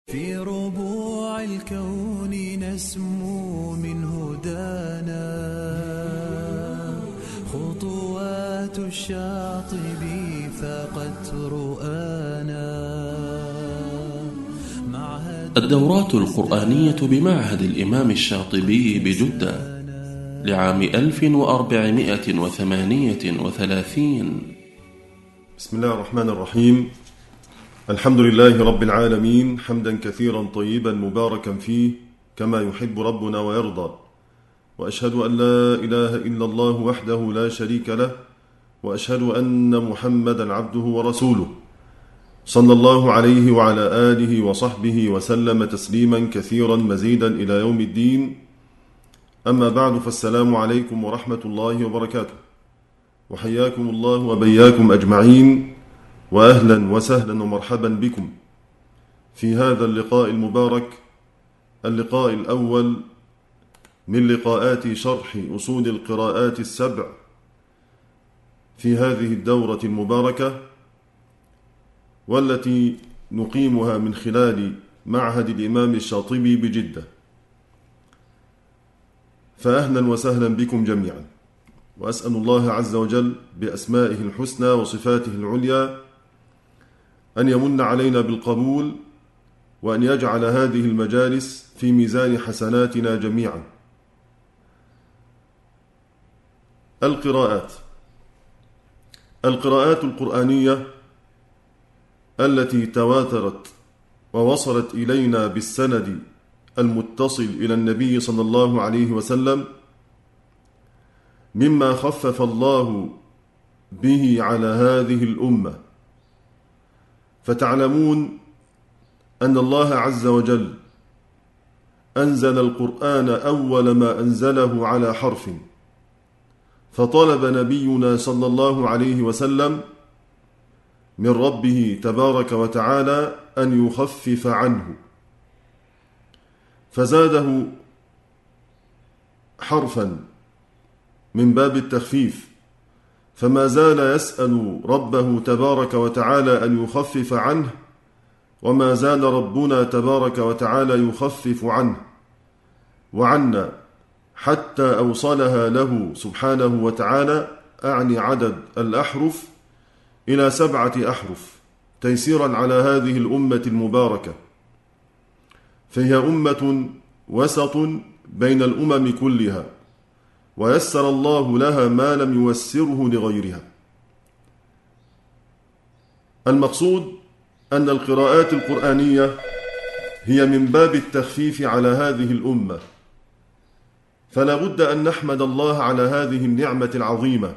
في ربوع الكون نسمو من هدانا خطوات الشاطبي فقد رؤانا. الدورات القرآنية بمعهد الإمام الشاطبي بجدة لعام 1438. بسم الله الرحمن الرحيم. الحمد لله رب العالمين، حمدا كثيرا طيبا مباركا فيه كما يحب ربنا ويرضى، وأشهد أن لا إله إلا الله وحده لا شريك له، وأشهد أن محمدا عبده ورسوله صلى الله عليه وعلى آله وصحبه وسلم تسليما كثيرا مزيدا إلى يوم الدين. أما بعد، فالسلام عليكم ورحمة الله وبركاته، وحياكم الله وبياكم أجمعين، وأهلا وسهلا ومرحبا بكم في هذا اللقاء المبارك، اللقاء الأول من لقاءات شرح أصول القراءات السبع في هذه الدورة المباركة، والتي نقيمها من خلال معهد الإمام الشاطبي بجدة. فأهلا وسهلا بكم جميعا، وأسأل الله عز وجل بأسمائه الحسنى وصفاته العليا أن يمن علينا بالقبول، وأن يجعل هذه المجالس في ميزان حسناتنا جميعا. القراءات القرآنية التي تواترت ووصلت إلينا بالسند المتصل إلى النبي صلى الله عليه وسلم، مما خفف الله به على هذه الأمة. فتعلمون أن الله عز وجل أنزل القرآن أول ما أنزله على حرف، فطلب نبينا صلى الله عليه وسلم من ربه تبارك وتعالى أن يخفف عنه، فزاده حرفا من باب التخفيف، فما زال يسأل ربه تبارك وتعالى أن يخفف عنه، وما زال ربنا تبارك وتعالى يخفف عنه وعنا، حتى أوصلها له سبحانه وتعالى، أعني عدد الأحرف، إلى 7 أحرف تيسيرا على هذه الأمة المباركة. فهي أمة وسط بين الأمم كلها، ويسر الله لها ما لم يوسره لغيرها. المقصود أن القراءات القرآنية هي من باب التخفيف على هذه الأمة، فلا بد أن نحمد الله على هذه النعمة العظيمة،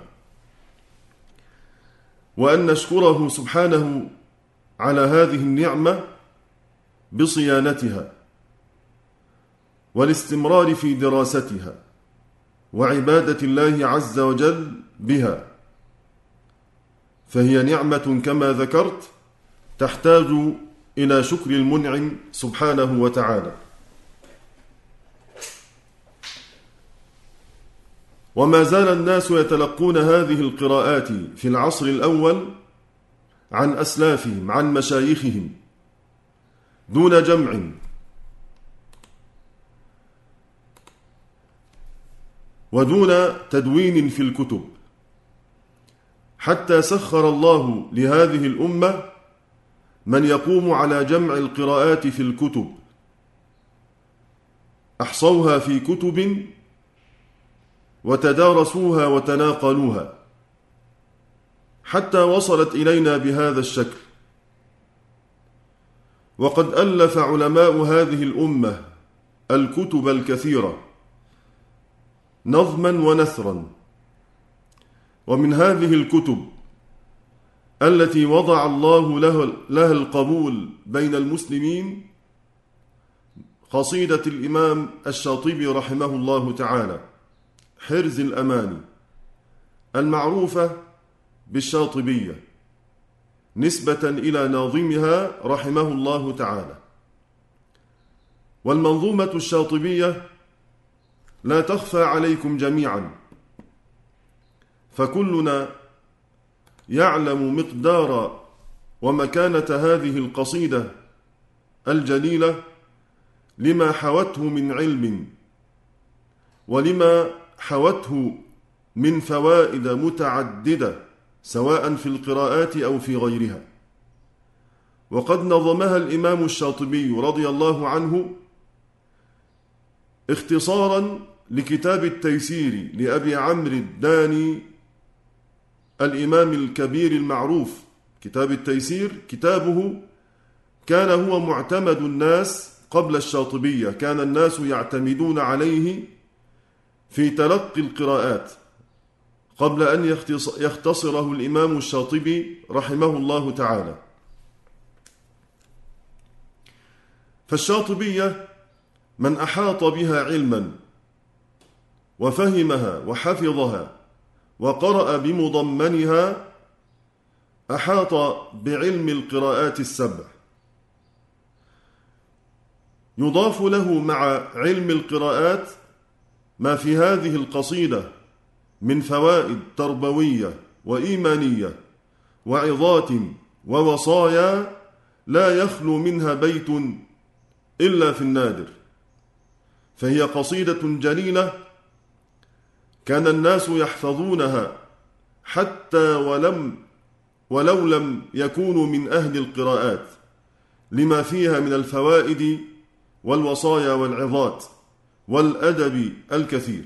وأن نشكره سبحانه على هذه النعمة بصيانتها والاستمرار في دراستها وعبادة الله عز وجل بها. فهي نعمة كما ذكرت تحتاج إلى شكر المنعم سبحانه وتعالى. وما زال الناس يتلقون هذه القراءات في العصر الأول عن أسلافهم، عن مشايخهم، دون جمع، ودون تدوين في الكتب، حتى سخر الله لهذه الأمة من يقوم على جمع القراءات في الكتب، أحصوها في كتب وتدارسوها وتناقلوها، حتى وصلت إلينا بهذا الشكل. وقد ألف علماء هذه الأمة الكتب الكثيرة نظما ونثرا، ومن هذه الكتب التي وضع الله لها القبول بين المسلمين قصيدة الإمام الشاطبي رحمه الله تعالى، حرز الأماني، المعروفة بالشاطبية نسبة إلى ناظمها رحمه الله تعالى. والمنظومة الشاطبية لا تخفى عليكم جميعا، فكلنا يعلم مقدار ومكانة هذه القصيدة الجليلة لما حوته من علم ولما حوته من فوائد متعددة سواء في القراءات أو في غيرها. وقد نظمها الإمام الشاطبي رضي الله عنه اختصارا لكتاب التيسير لأبي عمرو الداني الإمام الكبير المعروف. كتاب التيسير كتابه كان هو معتمد الناس قبل الشاطبية، كان الناس يعتمدون عليه في تلقي القراءات قبل أن يختصره الإمام الشاطبي رحمه الله تعالى. فالشاطبية من أحاط بها علما وفهمها وحفظها وقرأ بمضمنها أحاط بعلم القراءات السبع. يضاف له مع علم القراءات ما في هذه القصيدة من فوائد تربوية وإيمانية وعظات ووصايا لا يخلو منها بيت إلا في النادر، فهي قصيدة جليلة كان الناس يحفظونها حتى ولو لم يكونوا من أهل القراءات، لما فيها من الفوائد والوصايا والعظات والأدب الكثير.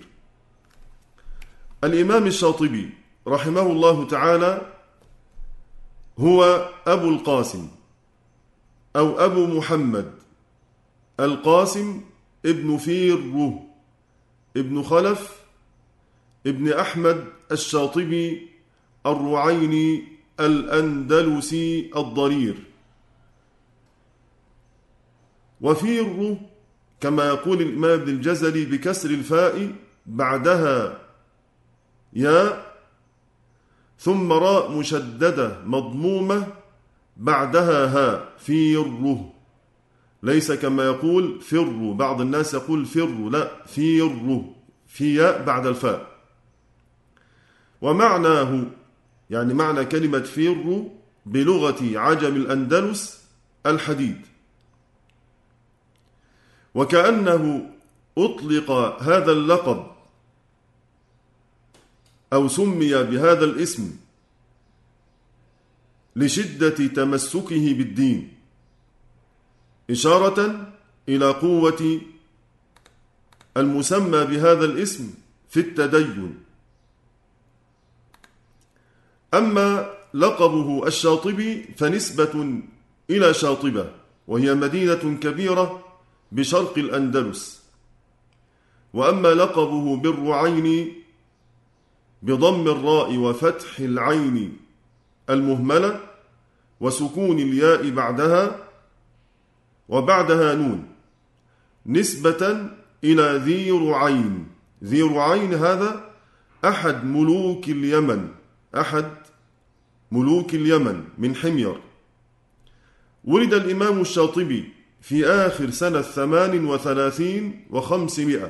الإمام الشاطبي رحمه الله تعالى هو أبو القاسم أو أبو محمد القاسم ابن فيره ابن خلف ابن أحمد الشاطبي الرعيني الأندلسي الضرير. وفيره كما يقول الإمام ابن الجزري بكسر الفاء بعدها ياء ثم راء مشددة مضمومة بعدها هاء، فيره، ليس كما يقول فر، بعض الناس يقول فر، لا، فيره، في ياء بعد الفاء. ومعناه يعني معنى كلمة فر بلغة عجم الأندلس الحديد. وكأنه أطلق هذا اللقب أو سمي بهذا الاسم لشدة تمسكه بالدين، إشارة إلى قوة المسمى بهذا الاسم في التدين. أما لقبه الشاطبي فنسبة إلى شاطبة، وهي مدينة كبيرة بشرق الأندلس. وأما لقبه بالرعين بضم الراء وفتح العين المهملة وسكون الياء بعدها وبعدها نون، نسبة إلى ذي رعين. ذي رعين هذا أحد ملوك اليمن من حمير. ولد الإمام الشاطبي في آخر سنة 38 و500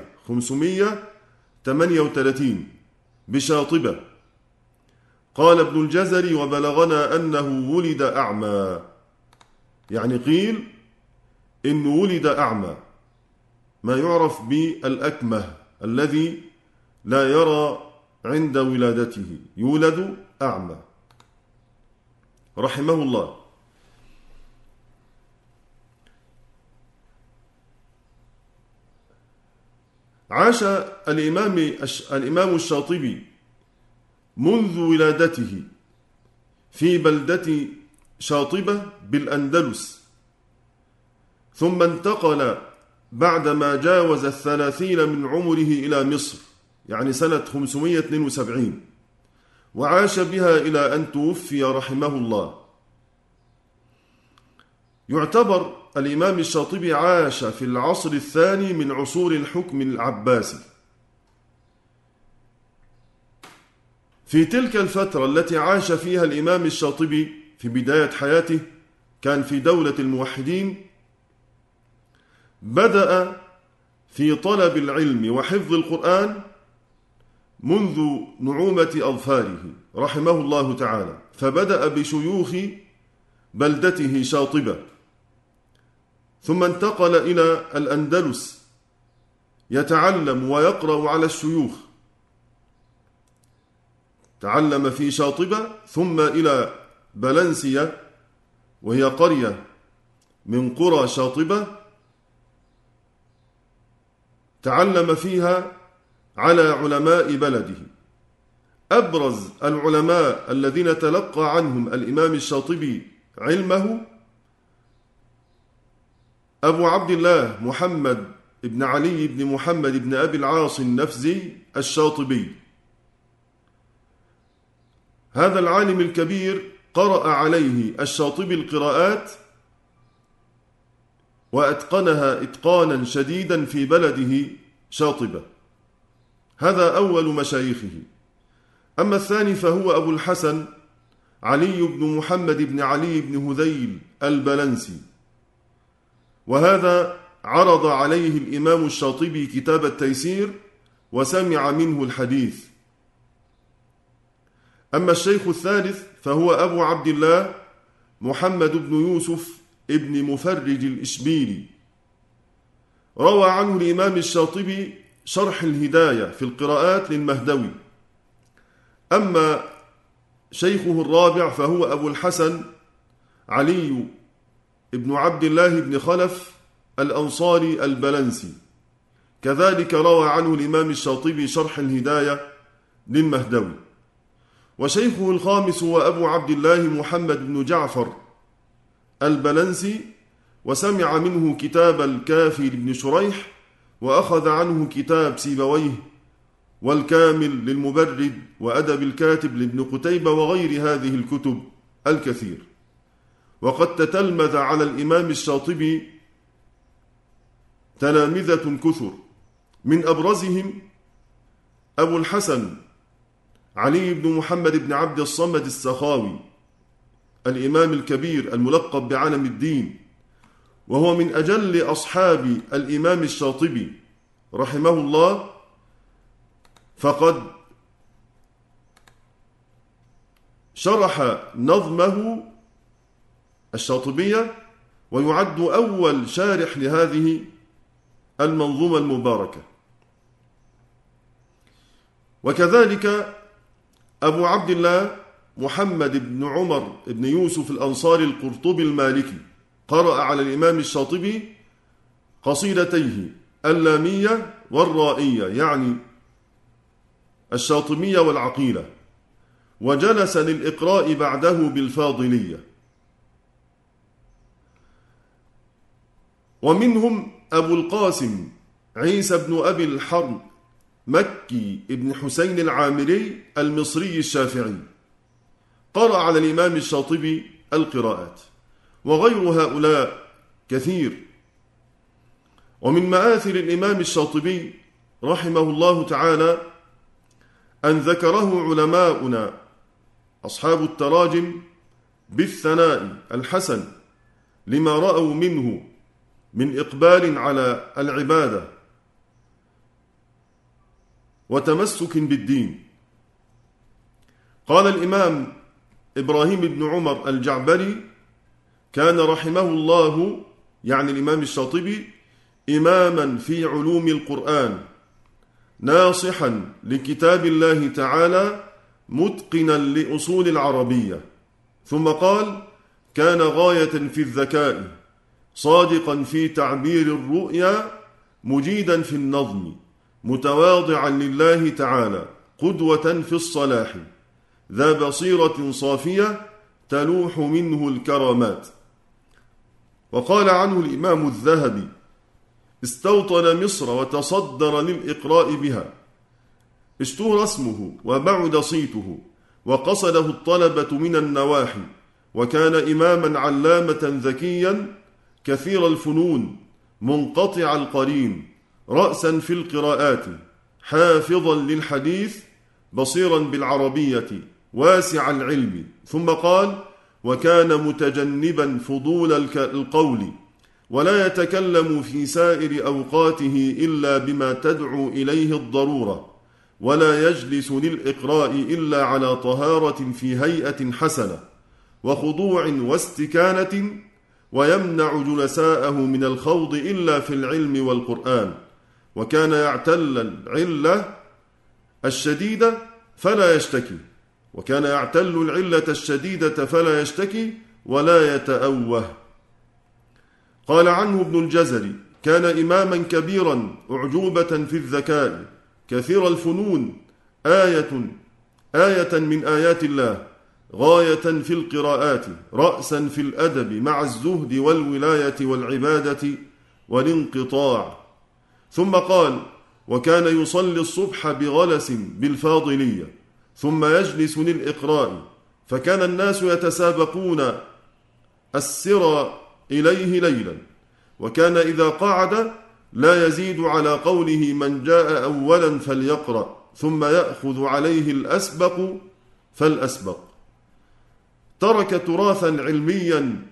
538 بشاطبة. قال ابن الجزري: وبلغنا أنه ولد أعمى، يعني قيل إنه ولد أعمى، ما يعرف بالأكمه الذي لا يرى عند ولادته، يولد أعمى رحمه الله. عاش الإمام الشاطبي منذ ولادته في بلدة شاطبة بالأندلس، ثم انتقل بعدما جاوز 30 من عمره إلى مصر، يعني سنة 572، وعاش بها إلى أن توفي رحمه الله. يعتبر الإمام الشاطبي عاش في العصر الثاني من عصور الحكم العباسي. في تلك الفترة التي عاش فيها الإمام الشاطبي في بداية حياته كان في دولة الموحدين، بدأ في طلب العلم وحفظ القرآن منذ نعومة أظفاره رحمه الله تعالى، فبدأ بشيوخ بلدته شاطبة، ثم انتقل إلى الأندلس يتعلم ويقرأ على الشيوخ. تعلم في شاطبة ثم إلى بلنسية، وهي قرية من قرى شاطبة، تعلم فيها على علماء بلده. أبرز العلماء الذين تلقى عنهم الإمام الشاطبي علمه أبو عبد الله محمد بن علي بن محمد بن أبي العاص النفزي الشاطبي. هذا العالم الكبير قرأ عليه الشاطبي القراءات وأتقنها إتقانا شديدا في بلده شاطبة. هذا أول مشايخه. أما الثاني فهو أبو الحسن علي بن محمد بن علي بن هذيل البلنسي، وهذا عرض عليه الإمام الشاطبي كتاب التيسير وسمع منه الحديث. أما الشيخ الثالث فهو أبو عبد الله محمد بن يوسف ابن مفرج الإشبيلي، روى عنه الإمام الشاطبي شرح الهداية في القراءات للمهدوي. أما شيخه الرابع فهو أبو الحسن علي ابن عبد الله بن خلف الأنصاري البلنسي، كذلك روى عنه الإمام الشاطبي شرح الهداية للمهدوي. وشيخه الخامس هو أبو عبد الله محمد بن جعفر البلنسي، وسمع منه كتاب الكافي لابن شريح، وأخذ عنه كتاب سيبويه والكامل للمبرد وأدب الكاتب لابن قتيبة وغير هذه الكتب الكثير. وقد تتلمذ على الإمام الشاطبي تلامذة كثر، من أبرزهم أبو الحسن علي بن محمد بن عبد الصمد السخاوي الإمام الكبير الملقب بعلم الدين، وهو من أجل أصحاب الإمام الشاطبي رحمه الله، فقد شرح نظمه الشاطبية، ويعد أول شارح لهذه المنظومة المباركة. وكذلك أبو عبد الله محمد بن عمر بن يوسف الأنصاري القرطبي المالكي قرأ على الإمام الشاطبي قصيدتيه اللامية والرائية، يعني الشاطبية والعقيلة، وجلس للإقراء بعده بالفاضلية. ومنهم أبو القاسم عيسى بن أبي الحرب مكي بن حسين العامري المصري الشافعي، قرأ على الإمام الشاطبي القراءات، وغير هؤلاء كثير. ومن مآثر الإمام الشاطبي رحمه الله تعالى أن ذكره علماؤنا أصحاب التراجم بالثناء الحسن لما رأوا منه من إقبال على العبادة وتمسك بالدين. قال الإمام إبراهيم بن عمر الجعبري: كان رحمه الله، يعني الإمام الشاطبي، إماما في علوم القرآن، ناصحا لكتاب الله تعالى، متقنا لأصول العربية. ثم قال: كان غاية في الذكاء، صادقا في تعبير الرؤيا، مجيدا في النظم، متواضعا لله تعالى، قدوة في الصلاح، ذا بصيرة صافية تلوح منه الكرامات. وقال عنه الإمام الذهبي: استوطن مصر وتصدر للإقراء بها، اشتهر اسمه وبعد صيته، وقصده الطلبة من النواحي، وكان إماما علامة ذكيا كثير الفنون، منقطع القرين، رأسا في القراءات، حافظا للحديث، بصيرا بالعربية، واسع العلم. ثم قال: وكان متجنبا فضول القول، ولا يتكلم في سائر أوقاته إلا بما تدعو إليه الضرورة، ولا يجلس للإقراء إلا على طهارة في هيئة حسنة، وخضوع واستكانة، ويمنع جلساءه من الخوض إلا في العلم والقرآن، وكان يعتل العلة الشديدة فلا يشتكي، وكان يعتل العلة الشديدة فلا يشتكي ولا يتأوه. قال عنه ابن الجزري: كان إماما كبيرا أعجوبة في الذكاء كثير الفنون، آية من آيات الله، غاية في القراءات، رأسا في الأدب مع الزهد والولاية والعبادة والانقطاع. ثم قال: وكان يصلي الصبح بغلس بالفاضلية ثم يجلس للإقراء، فكان الناس يتسابقون السر إليه ليلا، وكان إذا قعد لا يزيد على قوله: من جاء أولا فليقرأ، ثم يأخذ عليه الأسبق فالأسبق. ترك تراثا علميا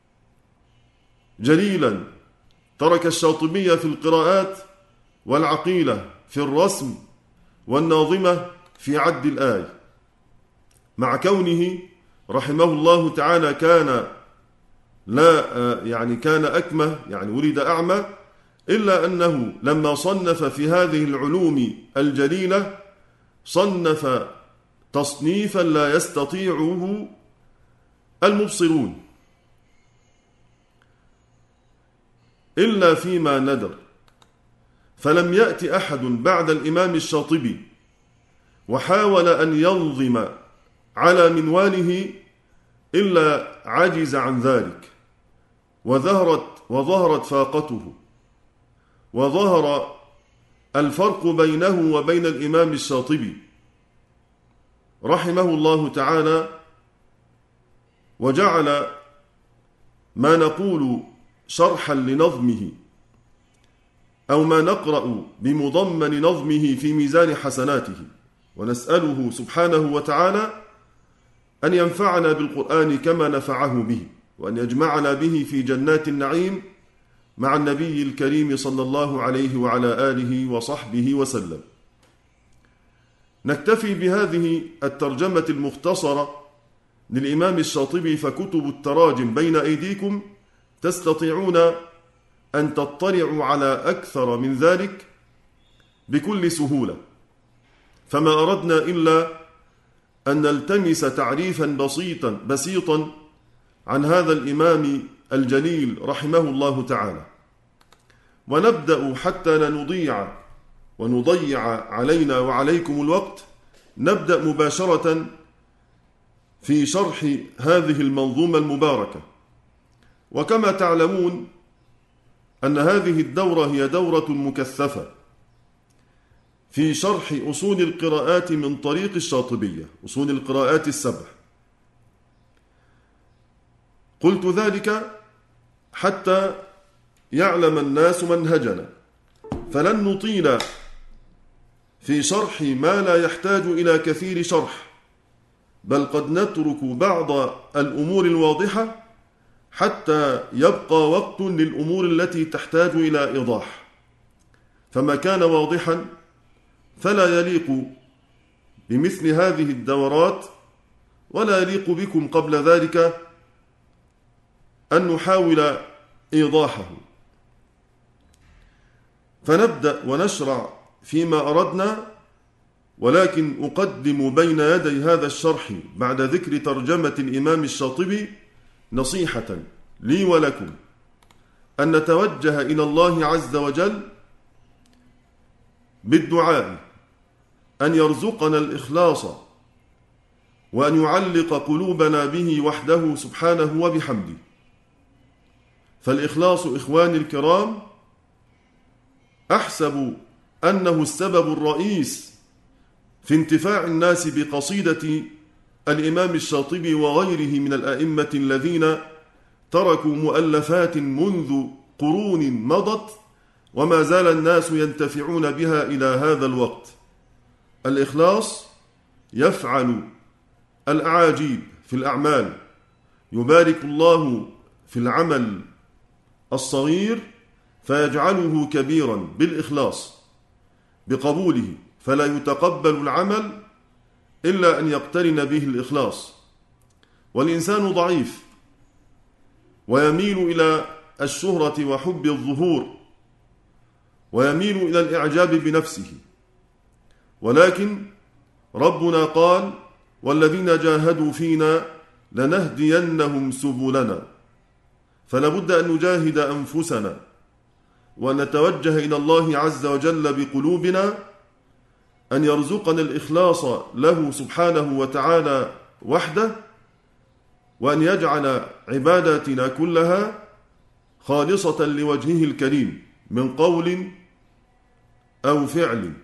جليلا، ترك الشاطبية في القراءات، والعقيلة في الرسم، والناظمة في عد الآي. مع كونه رحمه الله تعالى كان أكمه، يعني ولد أعمى، إلا أنه لما صنف في هذه العلوم الجليلة صنف تصنيفا لا يستطيعه المبصرون إلا فيما ندر. فلم يأتي أحد بعد الإمام الشاطبي وحاول أن ينظم على منواله إلا عجز عن ذلك، وظهرت فاقته، وظهر الفرق بينه وبين الإمام الشاطبي رحمه الله تعالى، وجعل ما نقول شرحا لنظمه أو ما نقرأ بمضمن نظمه في ميزان حسناته. ونسأله سبحانه وتعالى أن ينفعنا بالقرآن كما نفعه به، وأن يجمعنا به في جنات النعيم مع النبي الكريم صلى الله عليه وعلى آله وصحبه وسلم. نكتفي بهذه الترجمة المختصرة للإمام الشاطبي، فكتب التراجم بين أيديكم، تستطيعون أن تطلعوا على أكثر من ذلك بكل سهولة. فما أردنا إلا أن نلتمس تعريفا بسيطا عن هذا الإمام الجليل رحمه الله تعالى، ونبدأ حتى لا نضيع علينا وعليكم الوقت. نبدأ مباشرة في شرح هذه المنظومة المباركة. وكما تعلمون أن هذه الدورة هي دورة مكثفة في شرح أصول القراءات من طريق الشاطبية، أصول القراءات السبع. قلت ذلك حتى يعلم الناس منهجنا، فلن نطيل في شرح ما لا يحتاج إلى كثير شرح، بل قد نترك بعض الأمور الواضحة حتى يبقى وقت للأمور التي تحتاج إلى إيضاح. فما كان واضحا فلا يليق بمثل هذه الدورات، ولا يليق بكم قبل ذلك أن نحاول إيضاحه. فنبدأ ونشرع فيما أردنا، ولكن أقدم بين يدي هذا الشرح بعد ذكر ترجمة الإمام الشاطبي نصيحة لي ولكم، أن نتوجه إلى الله عز وجل بالدعاء أن يرزقنا الإخلاص، وأن يعلق قلوبنا به وحده سبحانه وبحمده. فالإخلاص إخواني الكرام أحسب أنه السبب الرئيس في انتفاع الناس بقصيدة الإمام الشاطبي وغيره من الأئمة الذين تركوا مؤلفات منذ قرون مضت، وما زال الناس ينتفعون بها إلى هذا الوقت. الإخلاص يفعل الأعاجيب في الأعمال، يبارك الله في العمل الصغير فيجعله كبيرا بالإخلاص بقبوله، فلا يتقبل العمل إلا أن يقترن به الإخلاص. والإنسان ضعيف، ويميل إلى الشهرة وحب الظهور، ويميل إلى الإعجاب بنفسه. ولكن ربنا قال: والذين جاهدوا فينا لنهدينهم سبلنا. فلا بد أن نجاهد أنفسنا وأن نتوجه إلى الله عز وجل بقلوبنا، أن يرزقنا الإخلاص له سبحانه وتعالى وحده، وأن يجعل عباداتنا كلها خالصة لوجهه الكريم من قول أو فعل.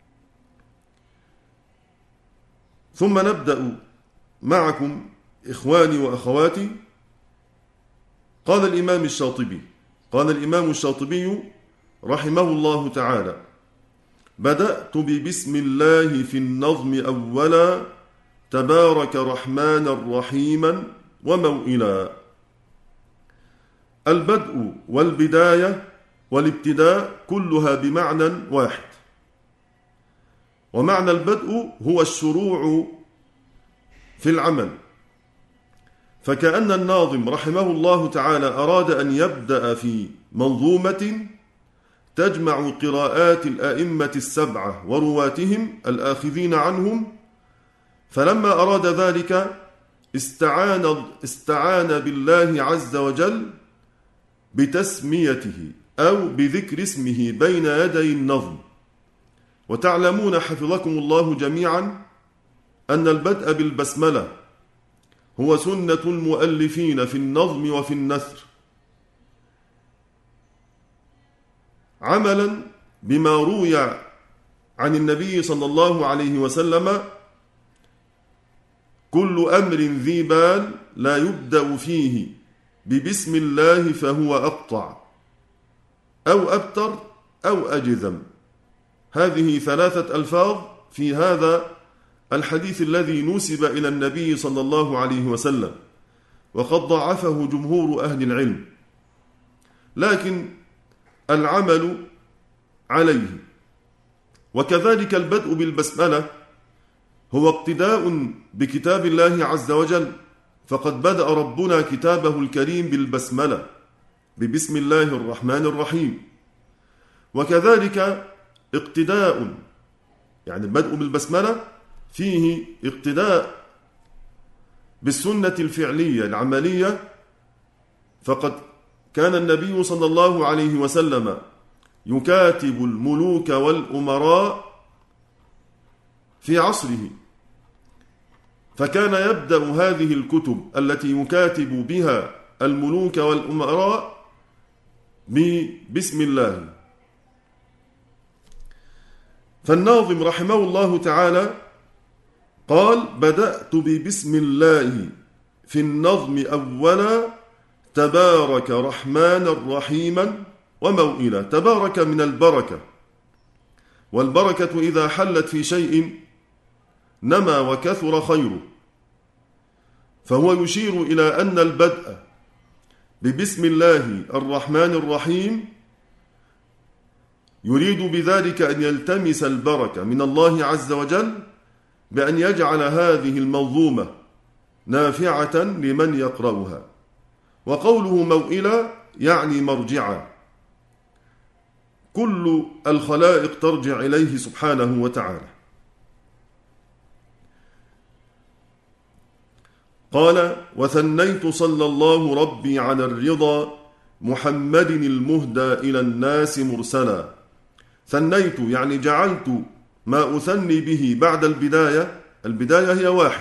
ثم نبدأ معكم إخواني وأخواتي. قال الإمام الشاطبي رحمه الله تعالى: بدأت ببسم الله في النظم أولا، تبارك رحمانا رحيما وموئلا. البدء والبداية والابتداء كلها بمعنى واحد، ومعنى البدء هو الشروع في العمل. فكأن الناظم رحمه الله تعالى أراد أن يبدأ في منظومة تجمع قراءات الأئمة السبعة ورواتهم الآخذين عنهم، فلما أراد ذلك استعان بالله عز وجل بتسميته أو بذكر اسمه بين يدي النظم. وتعلمون حفظكم الله جميعا أن البدء بالبسملة هو سنة المؤلفين في النظم وفي النثر، عملا بما روي عن النبي صلى الله عليه وسلم: كل أمر ذي بال لا يبدأ فيه ببسم الله فهو أقطع أو أبتر أو أجذم. هذه 3 ألفاظ في هذا الحديث الذي نسب إلى النبي صلى الله عليه وسلم، وقد ضعفه جمهور أهل العلم، لكن العمل عليه. وكذلك البدء بالبسملة هو اقتداء بكتاب الله عز وجل، فقد بدأ ربنا كتابه الكريم بالبسملة، ببسم الله الرحمن الرحيم. وكذلك اقتداء، يعني البدء بالبسملة فيه اقتداء بالسنة الفعلية العملية، فقد كان النبي صلى الله عليه وسلم يكاتب الملوك والأمراء في عصره، فكان يبدأ هذه الكتب التي يكاتب بها الملوك والأمراء ببسم الله. فالناظم رحمه الله تعالى قال: بدأت ببسم الله في النظم أولا، تبارك رحمانا رحيما وموئلا. تبارك من البركة، والبركة إذا حلت في شيء نما وكثر خيره، فهو يشير إلى أن البدء ببسم الله الرحمن الرحيم يريد بذلك أن يلتمس البركة من الله عز وجل بأن يجعل هذه المنظومة نافعة لمن يقرأها. وقوله موئلا يعني مرجعا، كل الخلائق ترجع إليه سبحانه وتعالى. قال: وثنيت صلى الله ربي على الرضا محمد المهدى إلى الناس مرسلا. ثنيت يعني جعلت ما أثني به بعد البداية. البداية هي 1.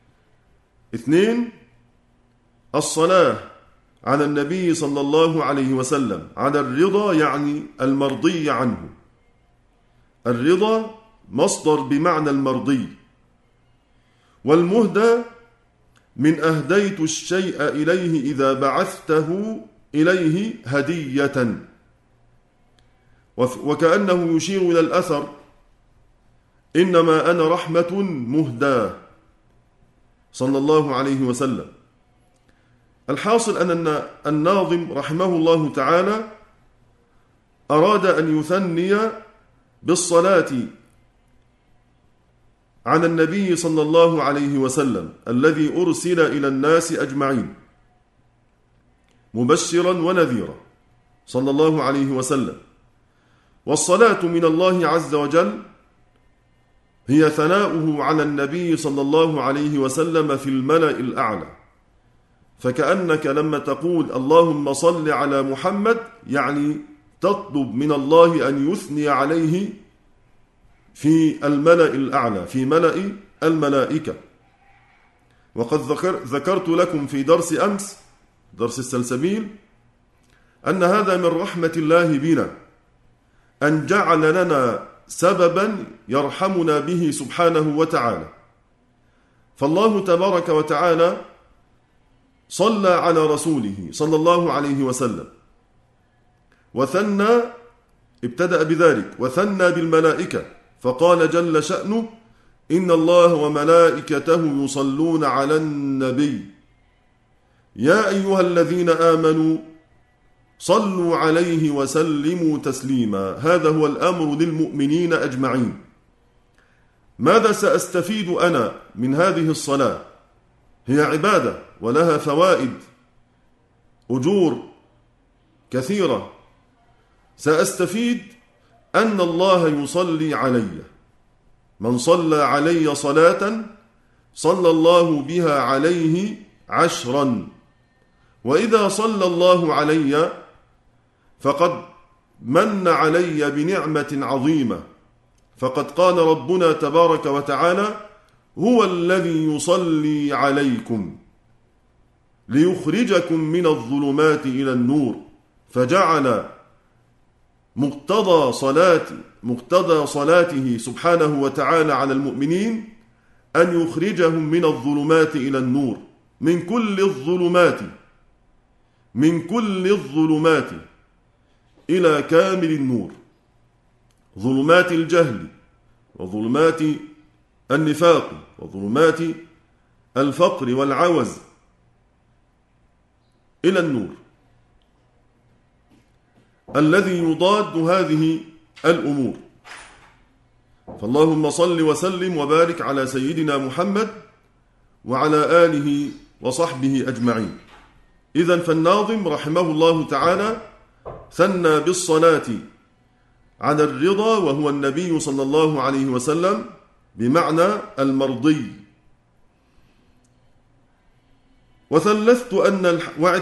2 الصلاة على النبي صلى الله عليه وسلم على الرضا، يعني المرضي عنه. الرضا مصدر بمعنى المرضي. والمهدى من أهديت الشيء إليه إذا بعثته إليه هدية، وكأنه يشير إلى الأثر: إنما أنا رحمة مهداة صلى الله عليه وسلم. الحاصل أن الناظم رحمه الله تعالى أراد أن يثني بالصلاة على النبي صلى الله عليه وسلم الذي أرسل إلى الناس أجمعين. مبشرا ونذيرا صلى الله عليه وسلم. والصلاة من الله عز وجل هي ثناؤه على النبي صلى الله عليه وسلم في الملأ الأعلى، فكأنك لما تقول اللهم صل على محمد يعني تطلب من الله أن يثني عليه في الملأ الأعلى، في ملأ الملائكة. وقد ذكرت لكم في درس أمس، درس السلسبيل، أن هذا من رحمة الله بنا، أن جعل لنا سببا يرحمنا به سبحانه وتعالى. فالله تبارك وتعالى صلى على رسوله صلى الله عليه وسلم، وثنى، ابتدأ بذلك، وثنى بالملائكة، فقال جل شأنه: إن الله وملائكته يصلون على النبي يا أيها الذين آمنوا صلوا عليه وسلموا تسليما. هذا هو الأمر للمؤمنين أجمعين. ماذا سأستفيد أنا من هذه الصلاة؟ هي عبادة ولها فوائد، أجور كثيرة. سأستفيد أن الله يصلي علي. من صلى علي صلاة صلى الله بها عليه 10، وإذا صلى الله علي فقد من علي بنعمة عظيمة. فقد قال ربنا تبارك وتعالى: هو الذي يصلي عليكم ليخرجكم من الظلمات إلى النور. فجعل مقتضى صلاته سبحانه وتعالى على المؤمنين أن يخرجهم من الظلمات إلى النور، من كل الظلمات إلى كامل النور، ظلمات الجهل وظلمات النفاق وظلمات الفقر والعوز إلى النور الذي يضاد هذه الأمور. فاللهم صل وسلم وبارك على سيدنا محمد وعلى آله وصحبه أجمعين. إذن فالناظم رحمه الله تعالى ثنى بالصلاة على الرضا وهو النبي صلى الله عليه وسلم بمعنى المرضي. وثلثت أن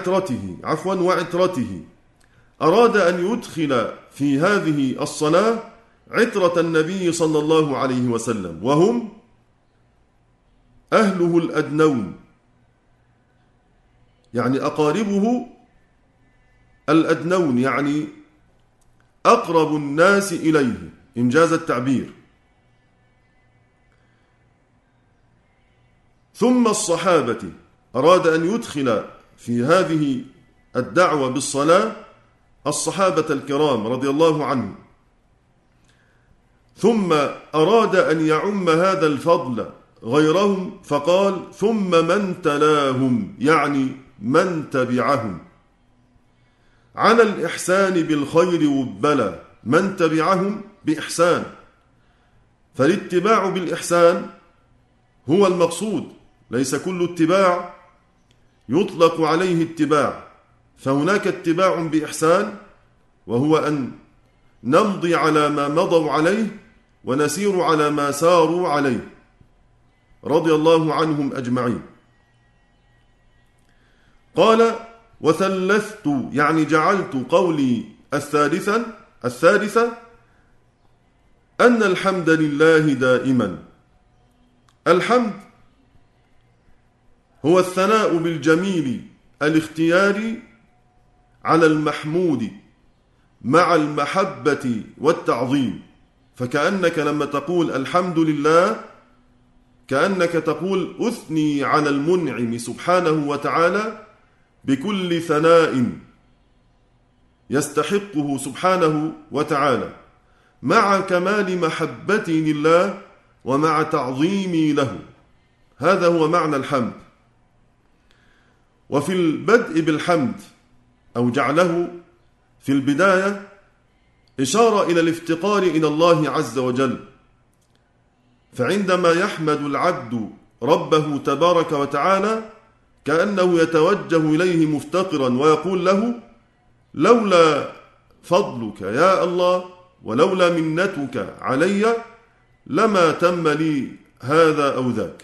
وعترته أراد أن يدخل في هذه الصلاة عترة النبي صلى الله عليه وسلم، وهم أهله الأدنون، يعني أقاربه الأدنون، يعني أقرب الناس إليه إنجاز التعبير. ثم الصحابة أراد أن يدخل في هذه الدعوة بالصلاة الصحابة الكرام رضي الله عنهم. ثم أراد أن يعم هذا الفضل غيرهم فقال: ثم من تلاهم، يعني من تبعهم على الإحسان بالخير وبلا. من تبعهم بإحسان، فالاتباع بالإحسان هو المقصود، ليس كل اتباع يطلق عليه اتباع. فهناك اتباع بإحسان، وهو أن نمضي على ما مضوا عليه ونسير على ما ساروا عليه رضي الله عنهم أجمعين. قال: وثلثت، يعني جعلت قولي الثالثة أن الحمد لله دائما. الحمد هو الثناء بالجميل الاختياري على المحمود مع المحبة والتعظيم. فكأنك لما تقول الحمد لله كأنك تقول أثني على المنعم سبحانه وتعالى بكل ثناء يستحقه سبحانه وتعالى، مع كمال محبتي لله ومع تعظيمي له. هذا هو معنى الحمد. وفي البدء بالحمد أو جعله في البداية إشارة إلى الافتقار إلى الله عز وجل. فعندما يحمد العبد ربه تبارك وتعالى كأنه يتوجه إليه مفتقرا ويقول له: لولا فضلك يا الله ولولا منتك علي لما تم لي هذا أو ذاك.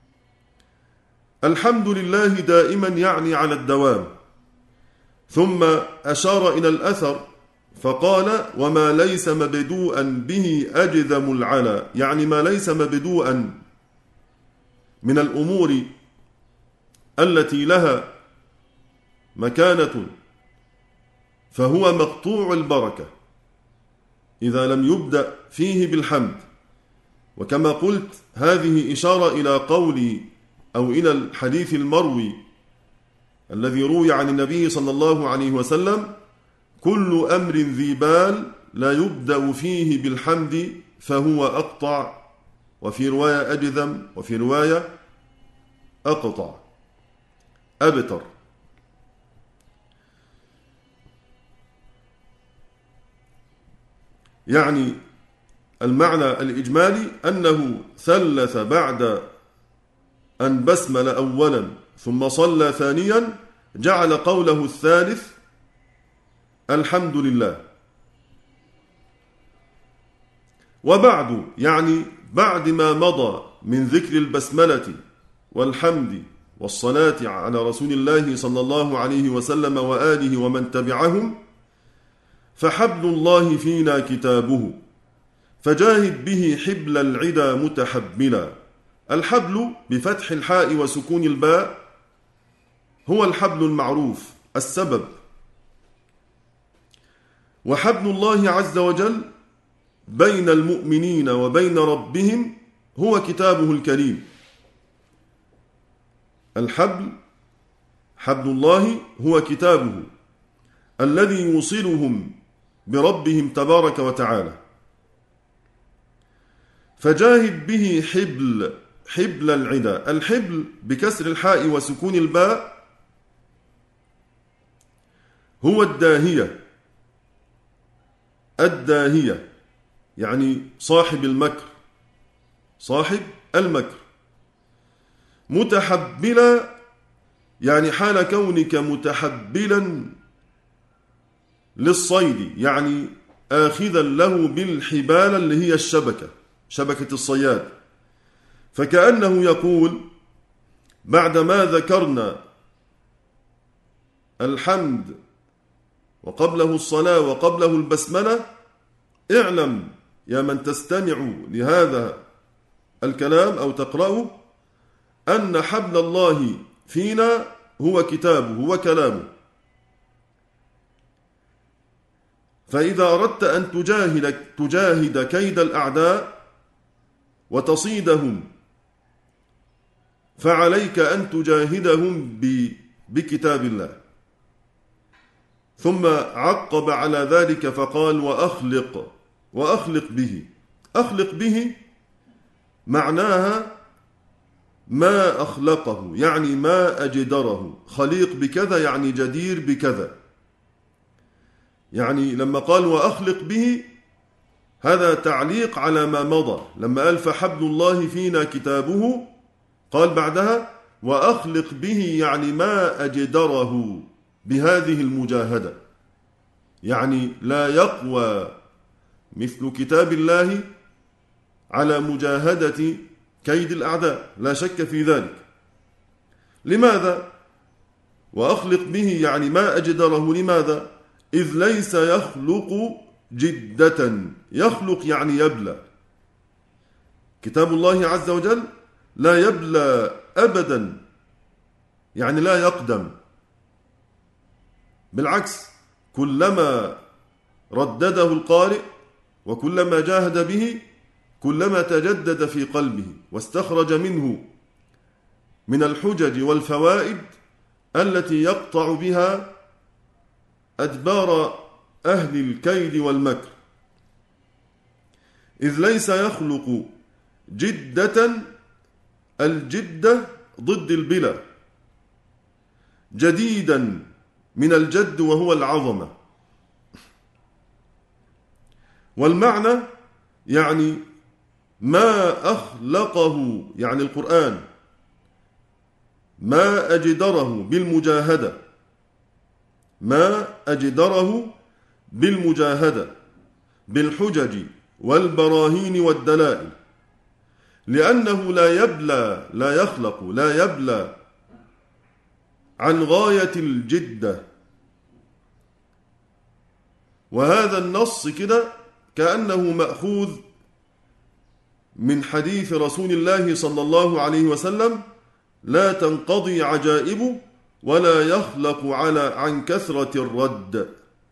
الحمد لله دائما يعني على الدوام. ثم أشار إلى الأثر فقال: وما ليس مبدوءا به أجذم العلا، يعني ما ليس مبدوءا من الأمور التي لها مكانة فهو مقطوع البركة إذا لم يبدأ فيه بالحمد. وكما قلت هذه إشارة إلى قولي أو إلى الحديث المروي الذي روي عن النبي صلى الله عليه وسلم: كل أمر ذي بال لا يبدأ فيه بالحمد فهو أقطع، وفي رواية أجذم، وفي رواية أقطع أبتر. يعني المعنى الإجمالي أنه ثلث بعد أن بسمل أولا ثم صلى ثانيا، جعل قوله الثالث الحمد لله. وبعد يعني بعد ما مضى من ذكر البسملة والحمد والصلاة على رسول الله صلى الله عليه وسلم وآله ومن تبعهم، فحبل الله فينا كتابه فجاهد به حبل العدا متحبلا. الحبل بفتح الحاء وسكون الباء هو الحبل المعروف السبب، وحبل الله عز وجل بين المؤمنين وبين ربهم هو كتابه الكريم. الحبل حبل الله هو كتابه الذي يوصلهم بربهم تبارك وتعالى. فجاهد به حبل العدا. الحبل بكسر الحاء وسكون الباء هو الداهية يعني صاحب المكر. متحبلا يعني حال كونك متحبلا للصيد، يعني آخذا له بالحبال اللي هي شبكة الصياد. فكأنه يقول بعدما ذكرنا الحمد وقبله الصلاة وقبله البسملة، اعلم يا من تستمع لهذا الكلام أو تقرأه أن حبل الله فينا هو كتابه وكلامه. فإذا أردت أن تجاهد كيد الأعداء وتصيدهم فعليك أن تجاهدهم بكتاب الله. ثم عقب على ذلك فقال: وأخلق به. أخلق به معناها ما أخلقه، يعني ما أجدره. خليق بكذا يعني جدير بكذا. يعني لما قال وأخلق به هذا تعليق على ما مضى. لما قال فحبل الله فينا كتابه قال بعدها وأخلق به، يعني ما أجدره بهذه المجاهدة. يعني لا يقوى مثل كتاب الله على مجاهدة كيد الأعداء، لا شك في ذلك. لماذا؟ وأخلق به يعني ما أجدره. لماذا؟ إذ ليس يخلق جدة. يخلق يعني يبلى. كتاب الله عز وجل لا يبلى أبدا، يعني لا يقدم. بالعكس، كلما ردده القارئ وكلما جاهد به كلما تجدد في قلبه واستخرج منه من الحجج والفوائد التي يقطع بها أدبار أهل الكيد والمكر. إذ ليس يخلق جدة. الجدة ضد البلا. جديدا من الجد وهو العظمة. والمعنى يعني ما أخلقه، يعني القرآن ما أجدره بالمجاهدة، ما أجدره بالمجاهدة بالحجج والبراهين والدلائل، لأنه لا يبلى، لا يخلق، لا يبلى عن غاية الجدة. وهذا النص كده كأنه مأخوذ من حديث رسول الله صلى الله عليه وسلم: لا تنقضي عجائبه ولا يخلق عن كثرة الرد.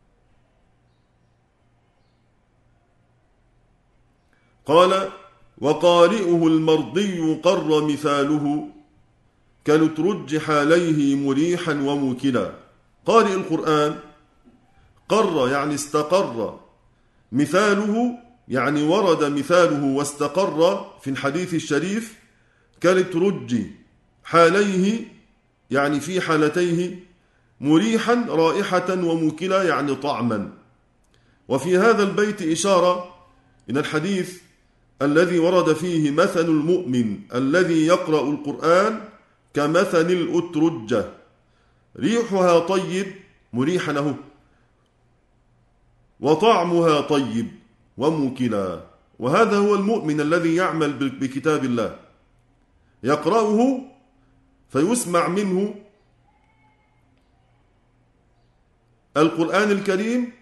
قال: وقارئه المرضي قر مثاله كالترج حاليه مريحا وموكلا. قارئ القرآن قر يعني استقر، مثاله يعني ورد مثاله واستقر في الحديث الشريف، كالترج حاليه يعني في حالتيه، مريحا رائحة وموكلا يعني طعما. وفي هذا البيت إشارة إلى الحديث الذي ورد فيه: مثل المؤمن الذي يقرأ القرآن كمثل الأترجة ريحها طيب، مريحا له، وطعمها طيب وموكلا. وهذا هو المؤمن الذي يعمل بكتاب الله، يقرأه فيسمع منه القرآن الكريم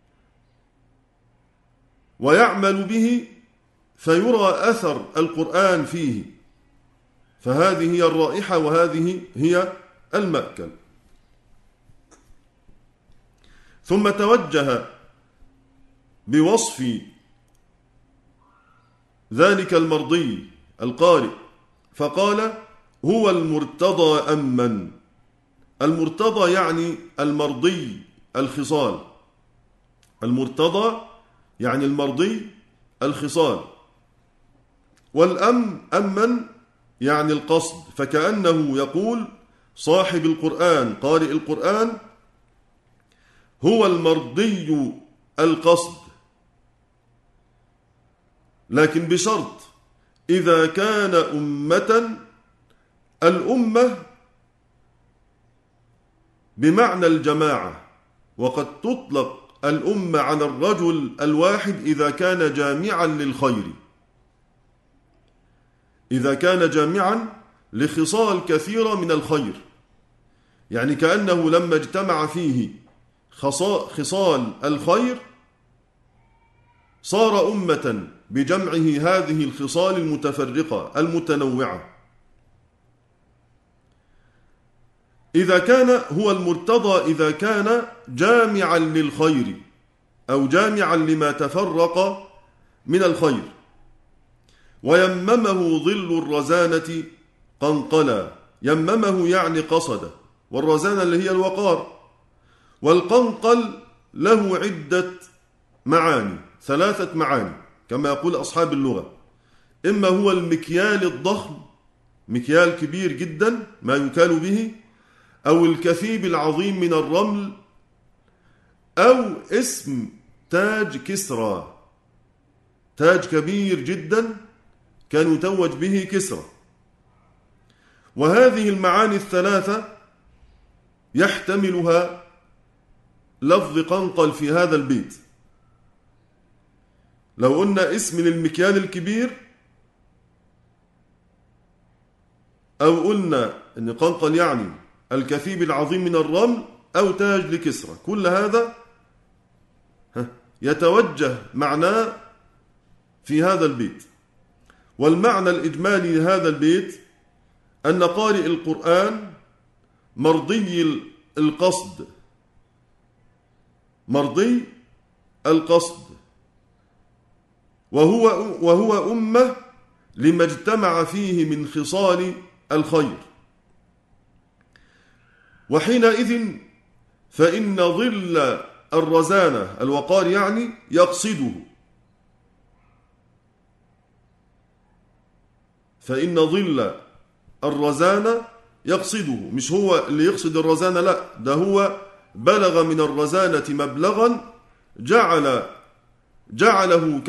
ويعمل به فيرى أثر القرآن فيه، فهذه هي الرائحة وهذه هي المأكل. ثم توجه بوصف ذلك المرضي القارئ فقال: هو المرتضى أمن. المرتضى يعني المرضي الخصال، المرتضى يعني المرضي الخصال، أمن يعني القصد، فكأنه يقول صاحب القرآن قارئ القرآن هو المرضي القصد، لكن بشرط: إذا كان أمة، الأمة بمعنى الجماعة، وقد تطلق الأمة على الرجل الواحد إذا كان جامعا للخير، إذا كان جامعا لخصال كثيرة من الخير، يعني كأنه لما اجتمع فيه خصال الخير صار أمة بجمعه هذه الخصال المتفرقة المتنوعة. إذا كان هو المرتضى إذا كان جامعا للخير أو جامعا لما تفرق من الخير. ويممه ظل الرزانة قنقلا، يممه يعني قصد، والرزانة اللي هي الوقار، والقنقل له عدة معاني، 3 معاني كما يقول أصحاب اللغة: إما هو المكيال الضخم، مكيال كبير جدا ما يكال به، أو الكثيب العظيم من الرمل، أو اسم تاج كسرى، تاج كبير جدا كان يتوج به كسرى. وهذه المعاني ال3 يحتملها لفظ قنقل في هذا البيت. لو قلنا اسم للمكيال الكبير، أو قلنا أن قنقل يعني الكثيب العظيم من الرمل، أو تاج لكسرى، كل هذا يتوجه معناه في هذا البيت. والمعنى الإجمالي لهذا البيت أن قارئ القرآن مرضي القصد، مرضي القصد، وهو أمة لما اجتمع فيه من خصال الخير. وحينئذ فإن ظل الرزانة الوقار يعني يقصده، فإن ظل الرزانة يقصده، مش هو اللي يقصد الرزانة، لا، ده هو بلغ من الرزانة مبلغا جعله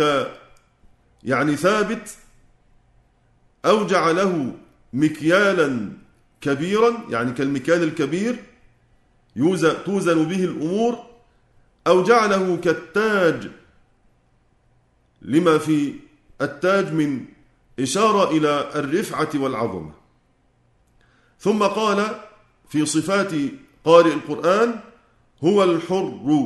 يعني ثابت، أو جعله مكيالا كبيرا يعني كالمكيال الكبير توزن به الأمور، أو جعله كالتاج لما في التاج من إشارة إلى الرفعة والعظمة. ثم قال في صفات قارئ القرآن: هو الحر.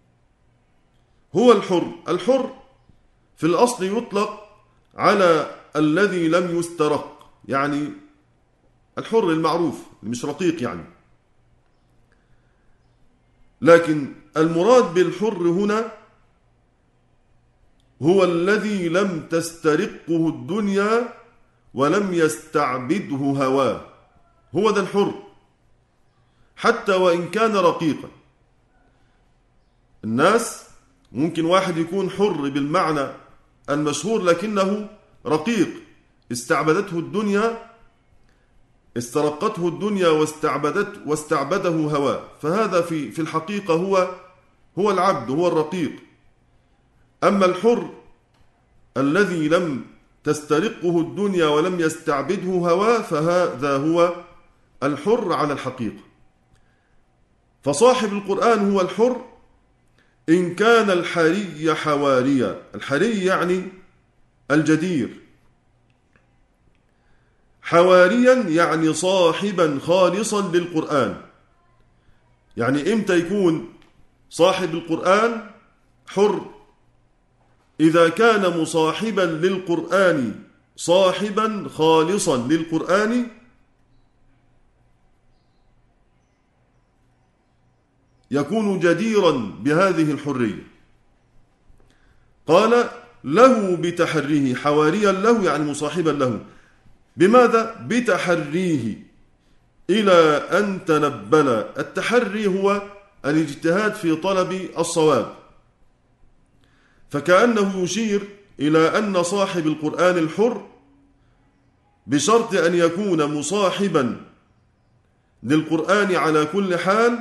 هو الحر. الحر في الأصل يطلق على الذي لم يسترق، يعني الحر المعروف مش رقيق يعني، لكن المراد بالحر هنا هو الذي لم تسترقه الدنيا ولم يستعبده هواه. هو ده الحر حتى وإن كان رقيقا. الناس ممكن واحد يكون حر بالمعنى المشهور لكنه رقيق، استعبدته الدنيا، استرقته الدنيا واستعبده هواه، فهذا في الحقيقة هو العبد، هو الرقيق. أما الحر الذي لم تسترقه الدنيا ولم يستعبده هواه فهذا هو الحر على الحقيقة. فصاحب القرآن هو الحر إن كان الحري حواريا. الحري يعني الجدير، حواريا يعني صاحبا خالصا للقرآن. يعني إمتى يكون صاحب القرآن حر؟ إذا كان مصاحبا للقرآن، صاحبا خالصا للقرآن، يكون جديرا بهذه الحرية. قال له بتحريه، حواريا له يعني مصاحبا له. بماذا؟ بتحريه إلى أن تنبل. التحري هو الاجتهاد في طلب الصواب، فكأنه يشير إلى أن صاحب القرآن الحر بشرط أن يكون مصاحبا للقرآن على كل حال،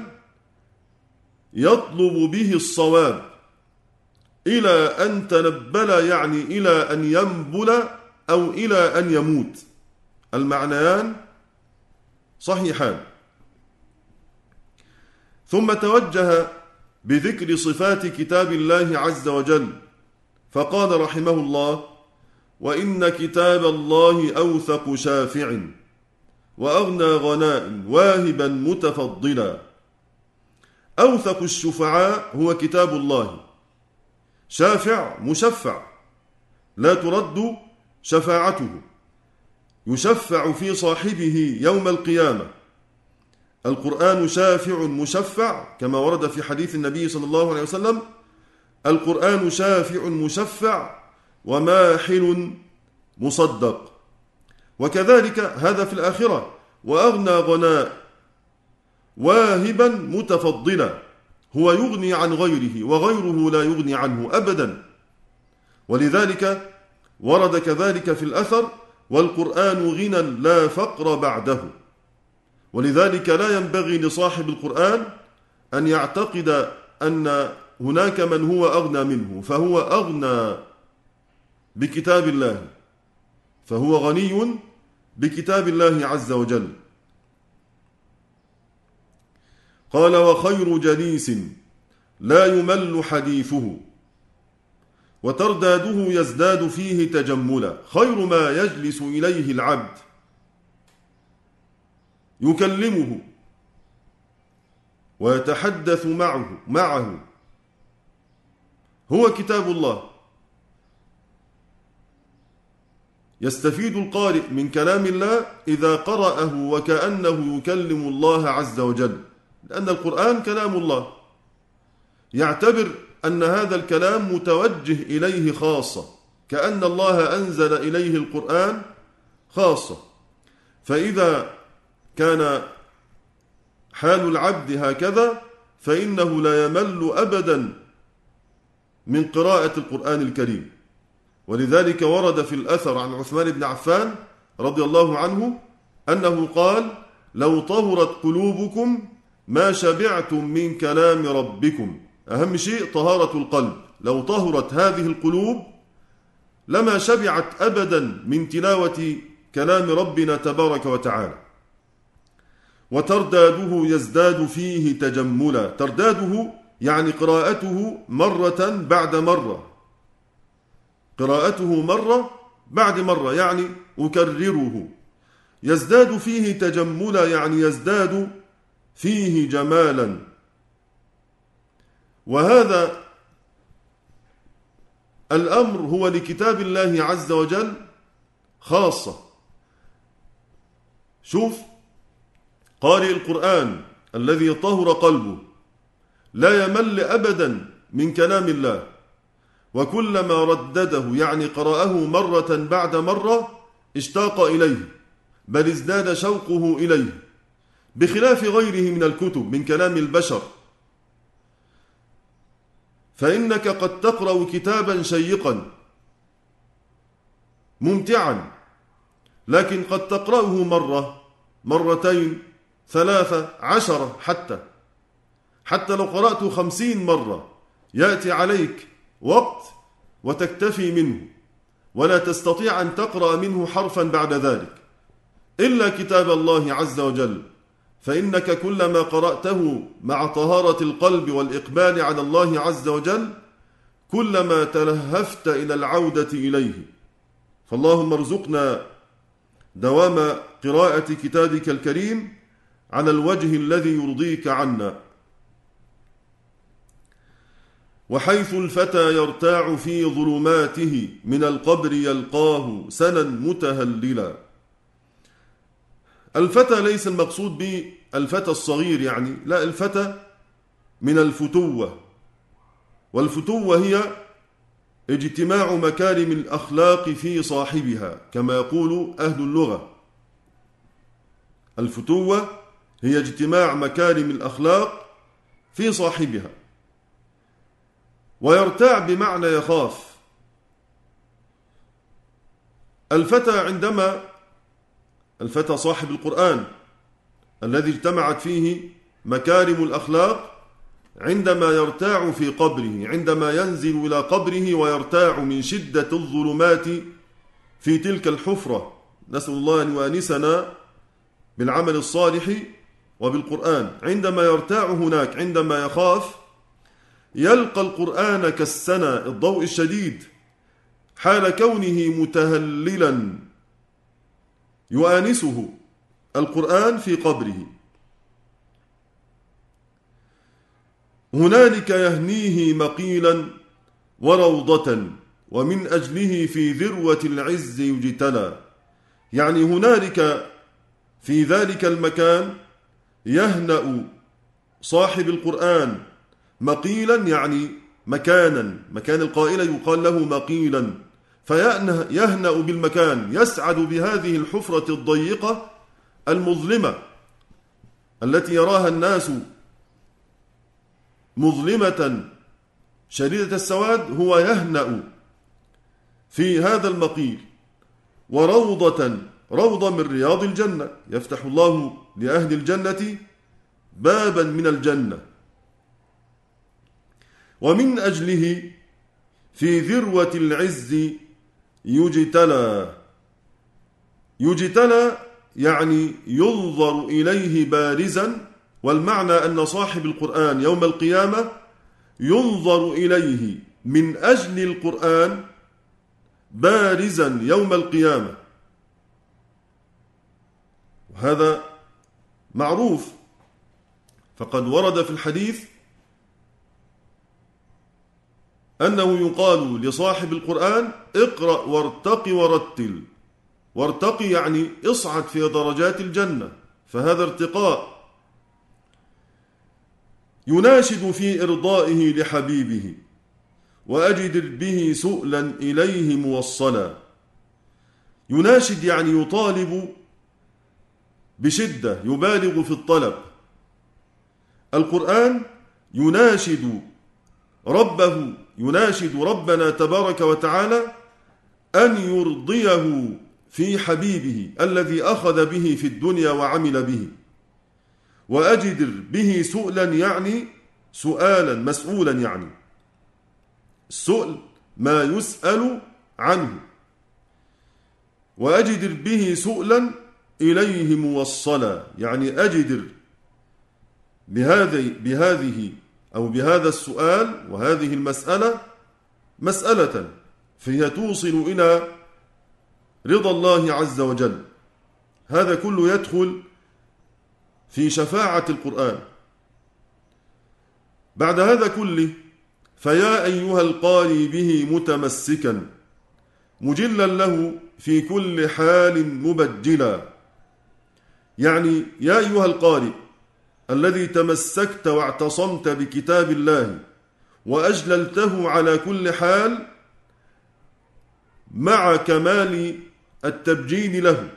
يطلب به الصواب إلى أن تنبل، يعني إلى أن ينبل أو إلى أن يموت. المعنيان صحيحان. ثم توجه بذكر صفات كتاب الله عز وجل، فقال رحمه الله: وإن كتاب الله أوثق شافع وأغنى غناء واهبا متفضلا. أوثق الشفعاء هو كتاب الله، شافع مشفع لا ترد شفاعته، يشفع في صاحبه يوم القيامة. القرآن شافع مشفع كما ورد في حديث النبي صلى الله عليه وسلم: القرآن شافع مشفع وماحل مصدق. وكذلك هذا في الآخرة: وأغنى غناء واهبا متفضلا، هو يغني عن غيره وغيره لا يغني عنه أبدا. ولذلك ورد كذلك في الأثر: والقرآن غنى لا فقر بعده. ولذلك لا ينبغي لصاحب القرآن أن يعتقد أن هناك من هو أغنى منه، فهو أغنى بكتاب الله، فهو غني بكتاب الله عز وجل. قال: وخير جليس لا يمل حديثه وترداده يزداد فيه تجملا. خير ما يجلس إليه العبد يكلمه ويتحدث معه هو كتاب الله. يستفيد القارئ من كلام الله إذا قرأه وكأنه يكلم الله عز وجل، لأن القرآن كلام الله، يعتبر أن هذا الكلام متوجه إليه خاصة، كأن الله أنزل إليه القرآن خاصة. فإذا كان حال العبد هكذا فإنه لا يمل أبدا من قراءة القرآن الكريم. ولذلك ورد في الأثر عن عثمان بن عفان رضي الله عنه أنه قال: لو طهرت قلوبكم ما شبعتم من كلام ربكم. أهم شيء طهارة القلب. لو طهرت هذه القلوب لما شبعت أبدا من تلاوة كلام ربنا تبارك وتعالى. وترداده يزداد فيه تجملا. ترداده يعني قراءته مرة بعد مرة، قراءته مرة بعد مرة يعني أكرره. يزداد فيه تجملا يعني يزداد فيه جمالا. وهذا الأمر هو لكتاب الله عز وجل خاصة. شوف، قارئ القرآن الذي طهر قلبه لا يمل أبدا من كلام الله، وكلما ردده يعني قرأه مرة بعد مرة اشتاق إليه، بل ازداد شوقه إليه، بخلاف غيره من الكتب من كلام البشر. فإنك قد تقرأ كتابا شيقا ممتعا، لكن قد تقرأه مرة، مرتين، 13 حتى لو قرأته 50 مرة يأتي عليك وقت وتكتفي منه، ولا تستطيع أن تقرأ منه حرفا بعد ذلك، إلا كتاب الله عز وجل، فإنك كلما قرأته مع طهارة القلب والإقبال على الله عز وجل كلما تلهفت إلى العودة إليه. فاللهم ارزقنا دوام قراءة كتابك الكريم على الوجه الذي يرضيك عنا. وحيث الفتى يرتاع في ظلماته من القبر يلقاه سنا متهللا. الفتى ليس المقصود به الفتى الصغير يعني، لا، الفتى من الفتوة، والفتوة هي اجتماع مكارم الأخلاق في صاحبها كما يقول أهل اللغة. الفتوة هي اجتماع مكارم الأخلاق في صاحبها. ويرتاع بمعنى يخاف. الفتى صاحب القرآن الذي اجتمعت فيه مكارم الأخلاق عندما يرتاع في قبره، عندما ينزل إلى قبره ويرتاع من شدة الظلمات في تلك الحفرة. نسأل الله أن يؤانسنا بالعمل الصالح وبالقرآن. عندما يرتاع هناك، عندما يخاف، يلقى القرآن كالسنا، الضوء الشديد، حال كونه متهللا يؤانسه القرآن في قبره. هنالك يهنيه مقيلا وروضة ومن أجله في ذروة العز يجتلى. يعني هنالك في ذلك المكان يهنأ صاحب القرآن مقيلا، يعني مكان القائلة يقال له مقيلا، فيهنأ بالمكان، يسعد بهذه الحفرة الضيقة المظلمة التي يراها الناس مظلمة شديدة السواد، هو يهنأ في هذا المقيل. روضة من رياض الجنة، يفتح الله لأهل الجنة بابا من الجنة. ومن أجله في ذروة العز يجتلى يعني ينظر إليه بارزا. والمعنى أن صاحب القرآن يوم القيامة ينظر إليه من أجل القرآن بارزا يوم القيامة. وهذا معروف، فقد ورد في الحديث أنه يقال لصاحب القرآن اقرأ وارتق ورتل. وارتقي يعني اصعد في درجات الجنة، فهذا ارتقاء. يناشد في إرضائه لحبيبه وأجدر به سؤلا إليه موصلا. يناشد يعني يطالب بشدة، يبالغ في الطلب. القرآن يناشد ربنا تبارك وتعالى أن يرضيه في حبيبه الذي أخذ به في الدنيا وعمل به. وأجدر به سؤلا يعني سؤالا، مسؤولا، يعني السؤل ما يسأل عنه. وأجدر به سؤلا إليه موصلا، يعني أجدر بهذه أو بهذا السؤال وهذه المسألة مسألة فهي توصل إلى رضا الله عز وجل. هذا كله يدخل في شفاعة القرآن. بعد هذا كله فيا أيها القاري به متمسكا مجلا له في كل حال مبجلا، يعني يا أيها القارئ الذي تمسكت واعتصمت بكتاب الله وأجللته على كل حال مع كمال التبجيل له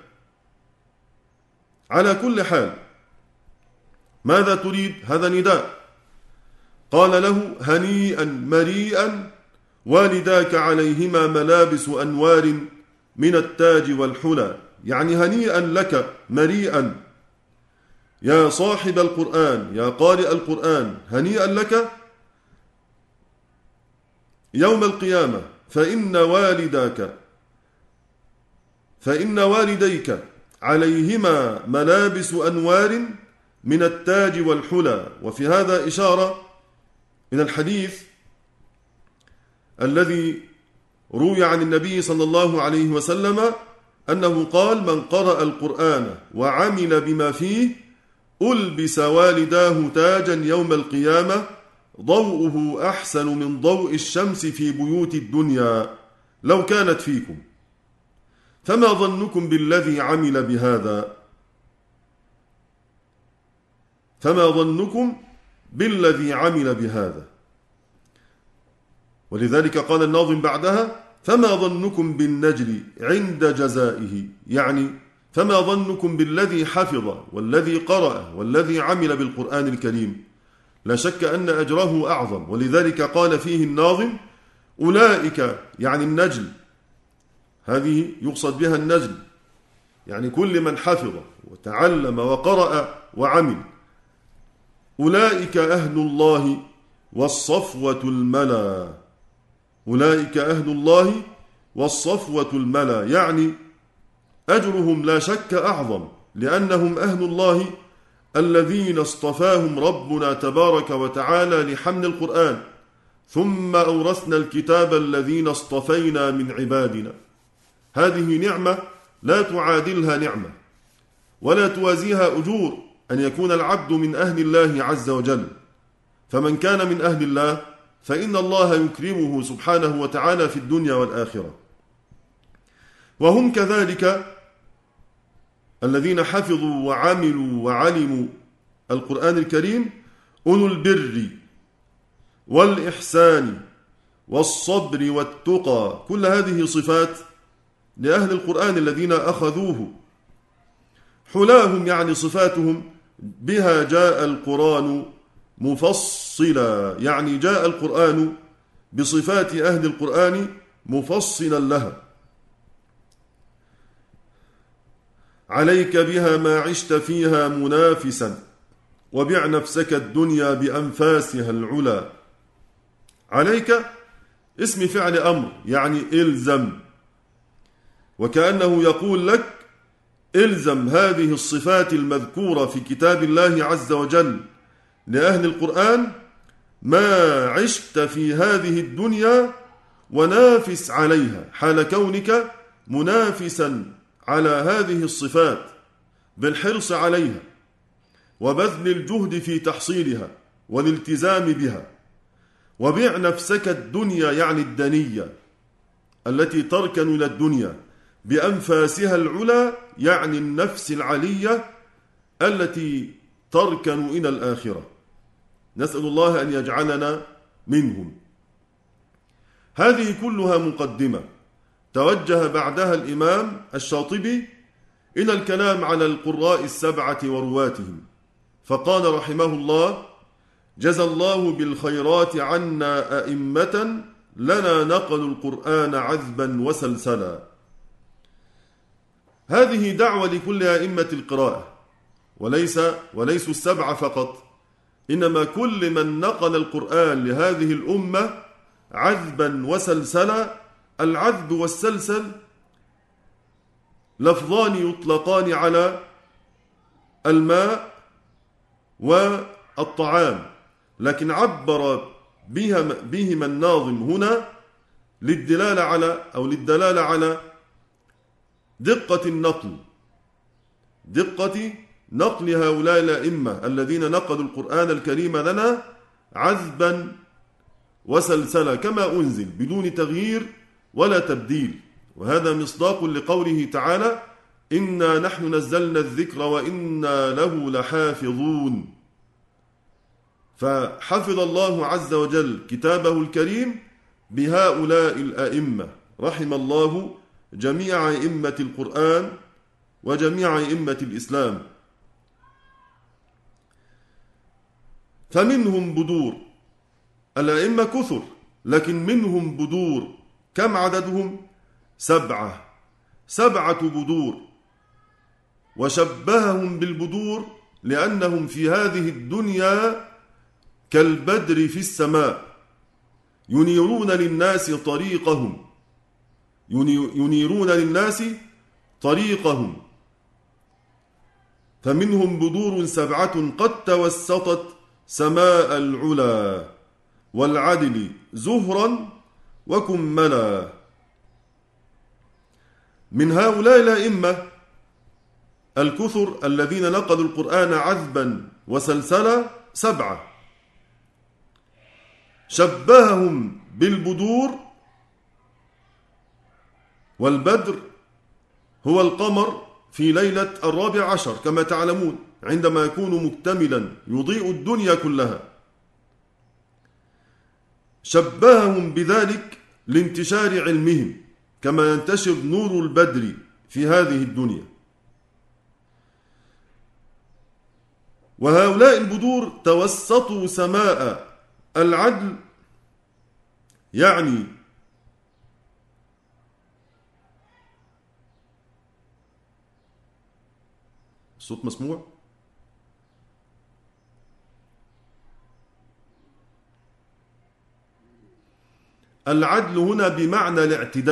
على كل حال. ماذا تريد؟ هذا نداء. قال له هنيئا مريئا والداك عليهما ملابس أنوار من التاج والحلى، يعني هنيئا لك مريئا يا صاحب القرآن يا قارئ القرآن، هنيئا لك يوم القيامة، فإن والديك عليهما ملابس أنوار من التاج والحلى. وفي هذا إشارة من الحديث الذي روي عن النبي صلى الله عليه وسلم أنه قال من قرأ القرآن وعمل بما فيه ألبس والداه تاجا يوم القيامة ضوءه أحسن من ضوء الشمس في بيوت الدنيا لو كانت فيكم. فما ظنكم بالذي عمل بهذا؟ فما ظنكم بالذي عمل بهذا؟ ولذلك قال الناظم بعدها فما ظنكم بالنجل عند جزائه، يعني فما ظنكم بالذي حفظ والذي قرأ والذي عمل بالقرآن الكريم؟ لا شك أن أجره أعظم. ولذلك قال فيه الناظم أولئك، يعني النجل، هذه يقصد بها النجل، يعني كل من حفظ وتعلم وقرأ وعمل. أولئك أهل الله والصفوة الملا، أولئك أهل الله والصفوة الملا، يعني أجرهم لا شك أعظم، لأنهم أهل الله الذين اصطفاهم ربنا تبارك وتعالى لحمل القرآن، ثم أورثنا الكتاب الذين اصطفينا من عبادنا. هذه نعمة لا تعادلها نعمة ولا توازيها أجور أن يكون العبد من أهل الله عز وجل. فمن كان من أهل الله فإن الله يكرمه سبحانه وتعالى في الدنيا والآخرة. وهم كذلك الذين حفظوا وعملوا وعلموا القرآن الكريم أولو البر والإحسان والصبر والتقى، كل هذه صفات لأهل القرآن الذين أخذوه. حلاهم يعني صفاتهم بها جاء القرآن مفصلا، يعني جاء القرآن بصفات أهل القرآن مفصلا لها. عليك بها ما عشت فيها منافسا وبع نفسك الدنيا بأنفاسها العلا. عليك اسم فعل أمر، يعني إلزم، وكأنه يقول لك إلزم هذه الصفات المذكورة في كتاب الله عز وجل لأهل القرآن ما عشت في هذه الدنيا ونافس عليها، حال كونك منافسا على هذه الصفات بالحرص عليها وبذل الجهد في تحصيلها والالتزام بها. وبيع نفسك الدنيا، يعني الدنية التي تركن إلى الدنيا، بأنفاسها العلا، يعني النفس العلية التي تركن إلى الآخرة. نسأل الله أن يجعلنا منهم. هذه كلها مقدمة توجه بعدها الإمام الشاطبي إلى الكلام على القراء السبعة ورواتهم، فقال رحمه الله: جزى الله بالخيرات عنا أئمة لنا نقلوا القرآن عذبا وسلسلا. هذه دعوة لكل أئمة القراءة، وليسوا السبعة فقط، إنما كل من نقل القرآن لهذه الأمة عذبا وسلسلا. العذب والسلسل لفظان يطلقان على الماء والطعام، لكن عبر بهما الناظم هنا للدلالة على دقة نقل هؤلاء الأئمة الذين نقلوا القرآن الكريم لنا عذبا وسلسلة كما أنزل بدون تغيير ولا تبديل. وهذا مصداق لقوله تعالى: إنا نحن نزلنا الذكر وإنا له لحافظون. فحفظ الله عز وجل كتابه الكريم بهؤلاء الأئمة، رحم الله جميع أئمة القرآن وجميع أئمة الإسلام. فمنهم بدور، الأئمة كثر لكن منهم بدور، كم عددهم؟ 7 بدور، وشبههم بالبدور لأنهم في هذه الدنيا كالبدر في السماء، ينيرون للناس طريقهم. فمنهم بدور 7 قد توسطت سماء العلا والعدل زهرا وكملا. من هؤلاء الأئمة الكثر الذين نقلوا القرآن عذبا وسلسلا 7، شبههم بالبدور، والبدر هو القمر في ليلة 14 كما تعلمون، عندما يكون مكتملا يضيء الدنيا كلها. شبههم بذلك لانتشار علمهم كما ينتشر نور البدر في هذه الدنيا. وهؤلاء البدور توسطوا سماء العدل، يعني الصوت مسموع؟ العدل هنا بمعنى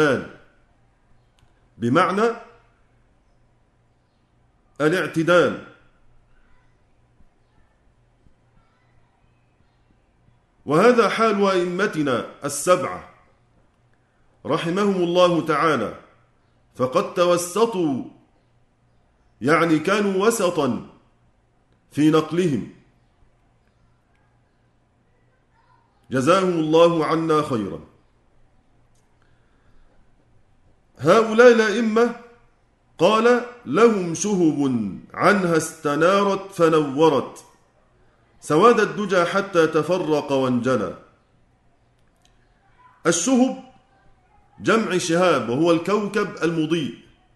الاعتدال، وهذا حال أئمتنا 7 رحمهم الله تعالى، فقد توسطوا، يعني كانوا وسطا في نقلهم، جزاهم الله عنا خيرا. هؤلاء الأئمة قال: لهم شهب عنها استنارت فنورت، سواد الدجى حتى تفرق وانجلى. الشهب جمع شهاب، وهو الكوكب المضيء،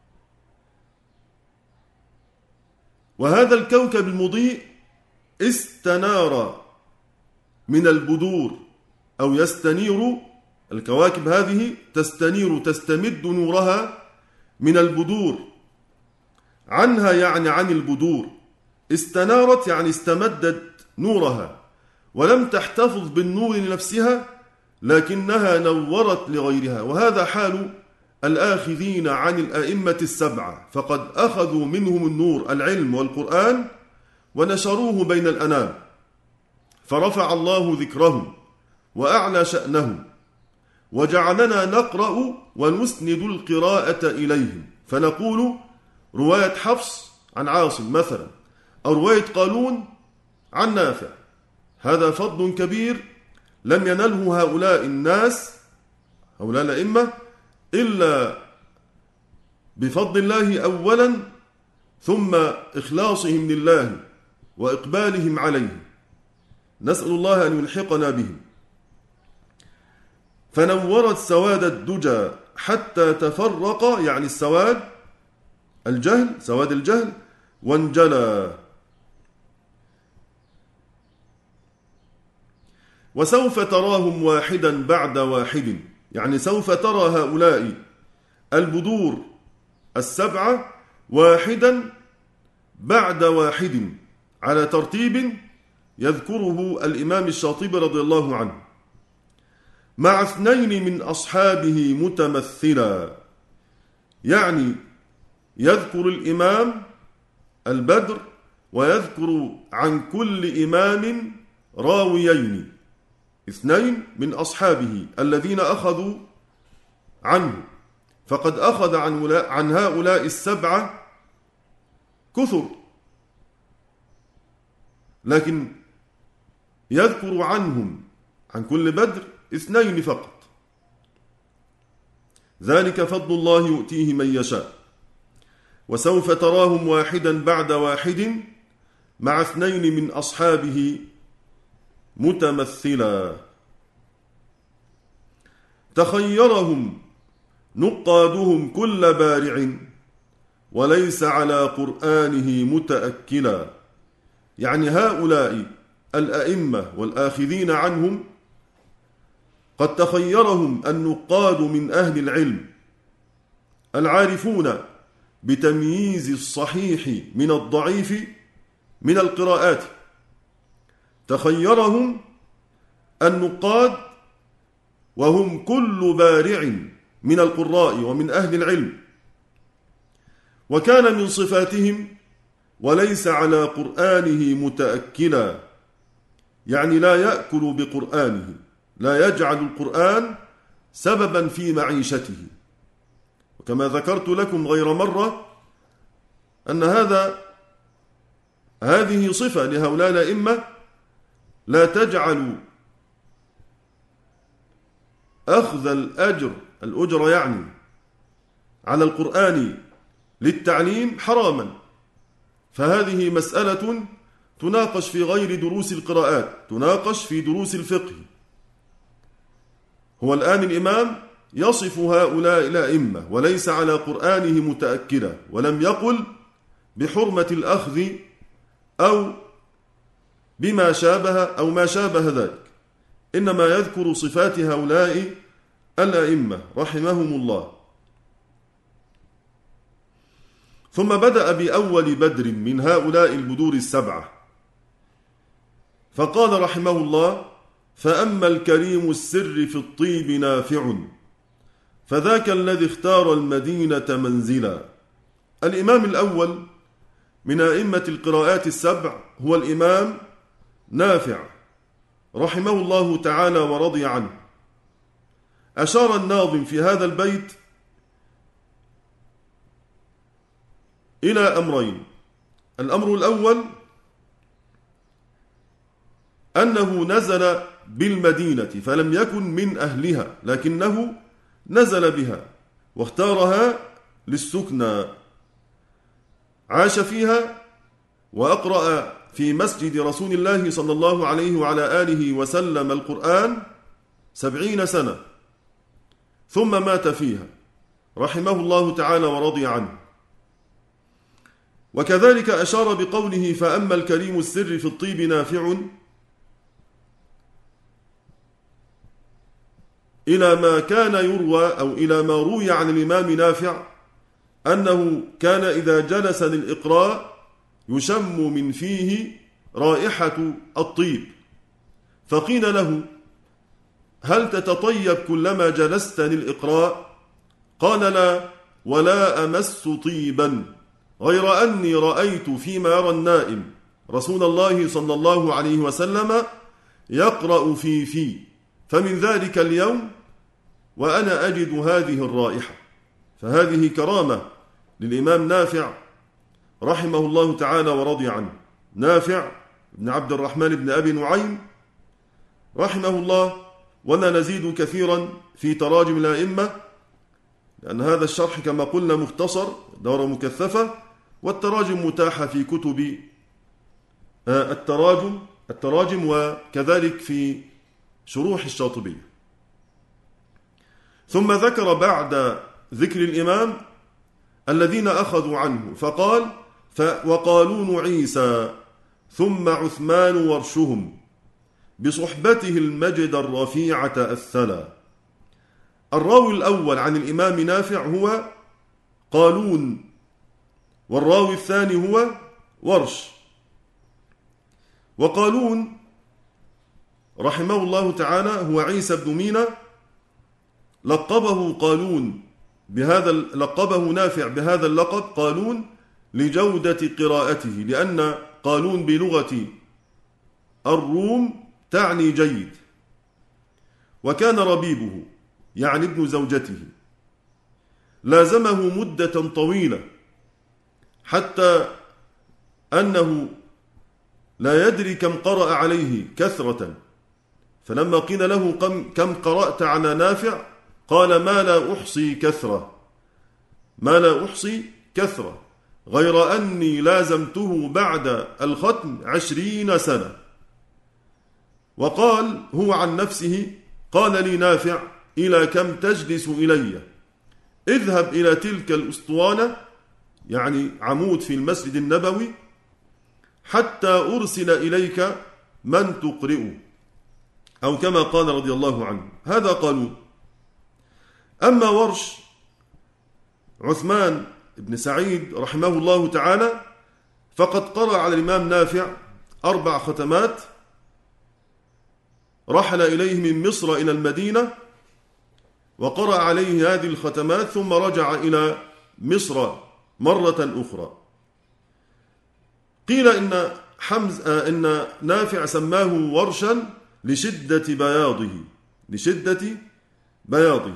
وهذا الكوكب المضيء استنار من البدور، أو يستنير، الكواكب هذه تستمد نورها من البدور، عنها يعني عن البدور، استنارت يعني استمدت نورها، ولم تحتفظ بالنور لنفسها لكنها نورت لغيرها. وهذا حال الآخذين عن الأئمة 7، فقد أخذوا منهم النور، العلم والقرآن، ونشروه بين الأنام، فرفع الله ذكرهم وأعلى شأنهم، وجعلنا نقرأ ونسند القراءة إليهم، فنقول رواية حفص عن عاصم مثلا، أو رواية قالون عن نافع. هذا فضل كبير لم ينله هؤلاء الناس، هؤلاء الأئمة، إلا بفضل الله أولا، ثم إخلاصهم لله وإقبالهم عليه، نسأل الله أن يلحقنا بهم. فنورت سواد الدجى حتى تفرق، يعني السواد الجهل، وانجلى. وسوف تراهم واحدا بعد واحد، يعني سوف ترى هؤلاء البدور 7 واحدا بعد واحد، على ترتيب يذكره الإمام الشاطبي رضي الله عنه، مع 2 من أصحابه متمثلا، يعني يذكر الإمام البدر ويذكر عن كل إمام راويين، 2 من أصحابه الذين أخذوا عنه، فقد أخذ عن هؤلاء 7 كثر، لكن يذكر عنهم عن كل بدر 2 فقط. ذلك فضل الله يؤتيه من يشاء، وسوف تراهم واحدا بعد واحد مع 2 من أصحابه متمثلا. تخيرهم نقادهم كل بارع، وليس على قرآنه متأكلا. يعني هؤلاء الأئمة والآخذين عنهم قد تخيرهم النقاد من أهل العلم العارفون بتمييز الصحيح من الضعيف من القراءات، تخيرهم النقاد وهم كل بارع من القراء ومن أهل العلم، وكان من صفاتهم وليس على قرآنه متأكلا، يعني لا يأكل بقرآنه، لا يجعل القرآن سببا في معيشته. وكما ذكرت لكم غير مرة أن هذه صفة لهؤلاء الأئمة لا تجعل أخذ الأجر يعني على القرآن للتعليم حراما، فهذه مسألة تناقش في غير دروس القراءات، تناقش في دروس الفقه. هو الآن الإمام يصف هؤلاء الأئمة وليس على قرآنه متأكدا، ولم يقل بحرمة الأخذ أو بما شابه أو ما شابه ذلك، إنما يذكر صفات هؤلاء الأئمة رحمهم الله. ثم بدأ بأول بدر من هؤلاء البدور 7، فقال رحمه الله: فأما الكريم السر في الطيب نافع، فذاك الذي اختار المدينة منزلا. الإمام الأول من أئمة القراءات 7 هو الإمام نافع رحمه الله تعالى ورضي عنه. أشار الناظم في هذا البيت إلى أمرين: الأمر الأول أنه نزل بالمدينة فلم يكن من أهلها، لكنه نزل بها واختارها للسكنى، عاش فيها وأقرأ في مسجد رسول الله صلى الله عليه وعلى آله وسلم القرآن 70 سنة، ثم مات فيها رحمه الله تعالى ورضي عنه. وكذلك أشار بقوله: فأما الكريم السر في الطيب نافع، إلى ما كان يروى أو إلى ما روي عن الإمام نافع أنه كان إذا جلس للإقراء يشم من فيه رائحة الطيب، فقيل له: هل تتطيب كلما جلست للإقراء؟ قال: لا، ولا أمس طيبا، غير أني رأيت فيما يرى النائم رسول الله صلى الله عليه وسلم يقرأ في فمن ذلك اليوم وأنا أجد هذه الرائحة. فهذه كرامة للإمام نافع رحمه الله تعالى ورضي عنه. نافع بن عبد الرحمن بن أبي نعيم رحمه الله. ولا نزيد كثيرا في تراجم الأئمة، لأن هذا الشرح كما قلنا مختصر، دورة مكثفة، والتراجم متاحة في كتب التراجم وكذلك في شروح الشاطبية. ثم ذكر بعد ذكر الإمام الذين أخذوا عنه فقال: وقالون عيسى ثم عثمان ورشهم بصحبته المجد الرفيعة الثلا. الراوي الأول عن الإمام نافع هو قالون، والراوي الثاني هو ورش. وقالون رحمه الله تعالى هو عيسى بن مينا، لقبه قالون لقبه نافع بهذا اللقب قالون لجودة قراءته، لأن قالون بلغة الروم تعني جيد. وكان ربيبه يعني ابن زوجته لازمه مدة طويلة، حتى أنه لا يدري كم قرأ عليه كثرة، فلما قيل له كم قرأت على نافع قال ما لا أحصي كثرة، ما لا أحصي كثرة، غير أني لازمته بعد الختم 20 سنة. وقال هو عن نفسه قال لي نافع إلى كم تجلس إلي؟ اذهب إلى تلك الأسطوانة، يعني عمود في المسجد النبوي، حتى أرسل إليك من تقرئه، أو كما قال رضي الله عنه. هذا قالون. أما ورش عثمان بن سعيد رحمه الله تعالى فقد قرأ على الإمام نافع 4 ختمات، رحل إليه من مصر إلى المدينة وقرأ عليه هذه الختمات، ثم رجع إلى مصر مرة أخرى. قيل إن نافع سماه ورشا لشدة بياضه.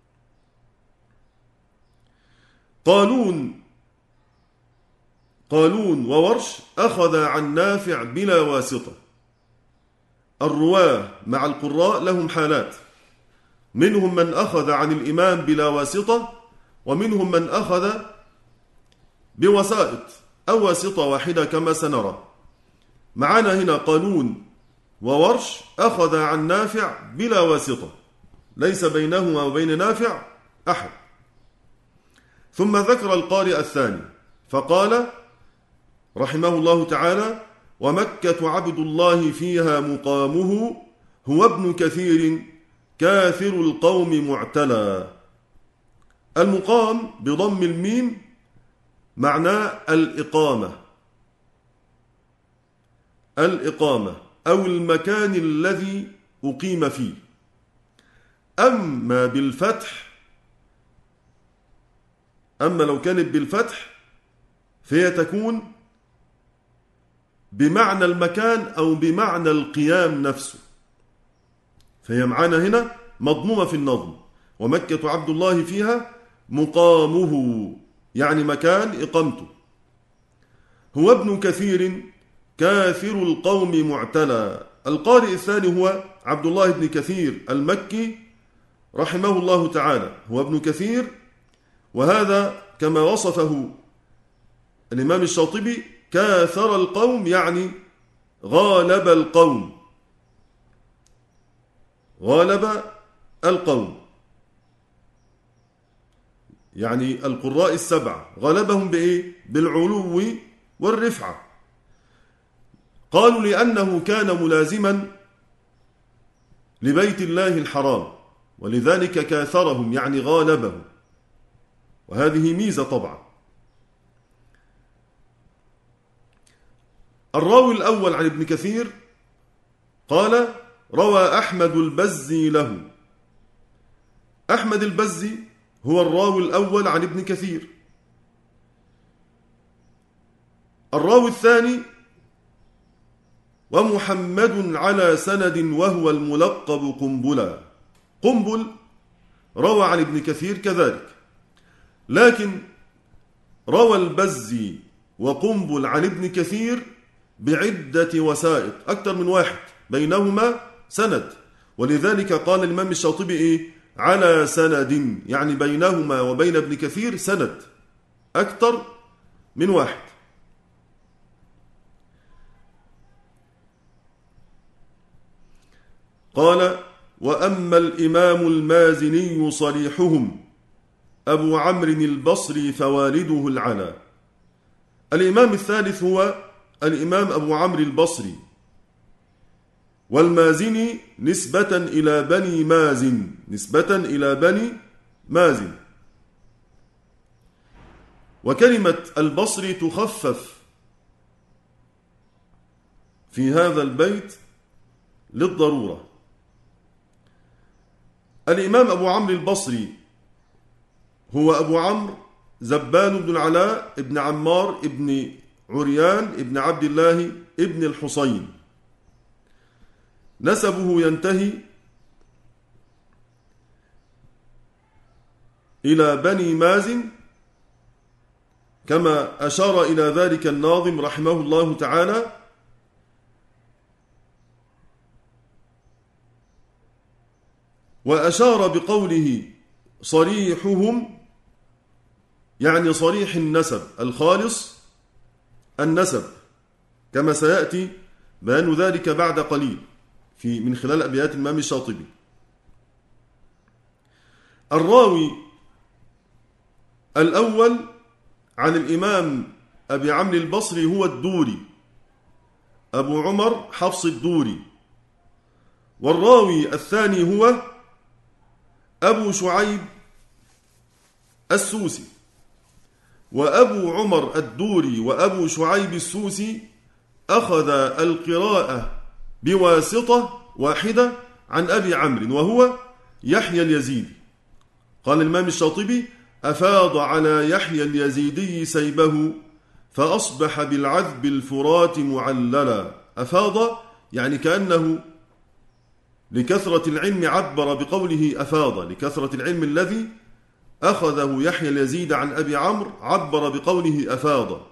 قالون وورش أخذ عن نافع بلا واسطة. الرواة مع القراء لهم حالات، منهم من أخذ عن الإمام بلا واسطة، ومنهم من أخذ بوسائط أو واسطة واحدة كما سنرى. معنا هنا قالون وورش أخذ عن نافع بلا واسطة، ليس بينهما وبين نافع أحد. ثم ذكر القارئ الثاني فقال رحمه الله تعالى: ومكة عبد الله فيها مقامه، هو ابن كثير كاثر القوم معتلى. المقام بضم الميم معناه الإقامة أو المكان الذي أقيم فيه. أما لو كانت بالفتح فهي تكون بمعنى المكان أو بمعنى القيام نفسه، فهي معنا هنا مضمومة في النظم. ومكة عبد الله فيها مقامه، يعني مكان إقامته. هو ابن كثير كاثر القوم معتلى. القارئ الثاني هو عبد الله بن كثير المكي رحمه الله تعالى، هو ابن كثير، وهذا كما وصفه الإمام الشاطبي كاثر القوم، يعني غالب القوم، يعني القراء السبعة غلبهم بإيه؟ بالعلو والرفعة. قالوا لأنه كان ملازما لبيت الله الحرام، ولذلك كاثرهم يعني غالبهم، وهذه ميزة طبعا. الراوي الأول عن ابن كثير قال: روى أحمد البزي له. أحمد البزي هو الراوي الأول عن ابن كثير. الراوي الثاني: ومحمد على سند وهو الملقب قنبلا. قنبل روى عن ابن كثير كذلك، لكن روى البزي وقنبل عن ابن كثير بعدة وسائط، أكثر من واحد، بينهما سند، ولذلك قال الإمام الشاطبي إيه؟ على سند، يعني بينهما وبين ابن كثير سند، أكثر من واحد. قال: وأما الإمام المازني صريحهم أبو عمرو البصري فوالده العلا. الإمام الثالث هو الإمام أبو عمرو البصري، والمازني نسبة إلى بني مازن، وكلمة البصري تخفف في هذا البيت للضرورة. الإمام أبو عمرو البصري هو أبو عمرو زبان بن العلاء ابن عمار ابن عريان ابن عبد الله ابن الحصين. نسبه ينتهي إلى بني مازن كما أشار إلى ذلك الناظم رحمه الله تعالى، وأشار بقوله صريحهم يعني صريح النسب الخالص النسب، كما سيأتي بيان ذلك بعد قليل من خلال أبيات الإمام الشاطبي. الراوي الأول عن الإمام أبي عمرو البصري هو الدوري أبو عمر حفص الدوري، والراوي الثاني هو أبو شعيب السوسي. وأبو عمر الدوري وأبو شعيب السوسي أخذ القراءة بواسطة واحدة عن أبي عمرو وهو يحيى اليزيدي. قال الإمام الشاطبي: أفاض على يحيى اليزيدي سيبه فأصبح بالعذب الفرات معللا. أفاض يعني كأنه لكثرة العلم عبر بقوله أفاض، لكثرة العلم الذي أخذه يحيى اليزيد عن أبي عمرو عبر بقوله أفاض.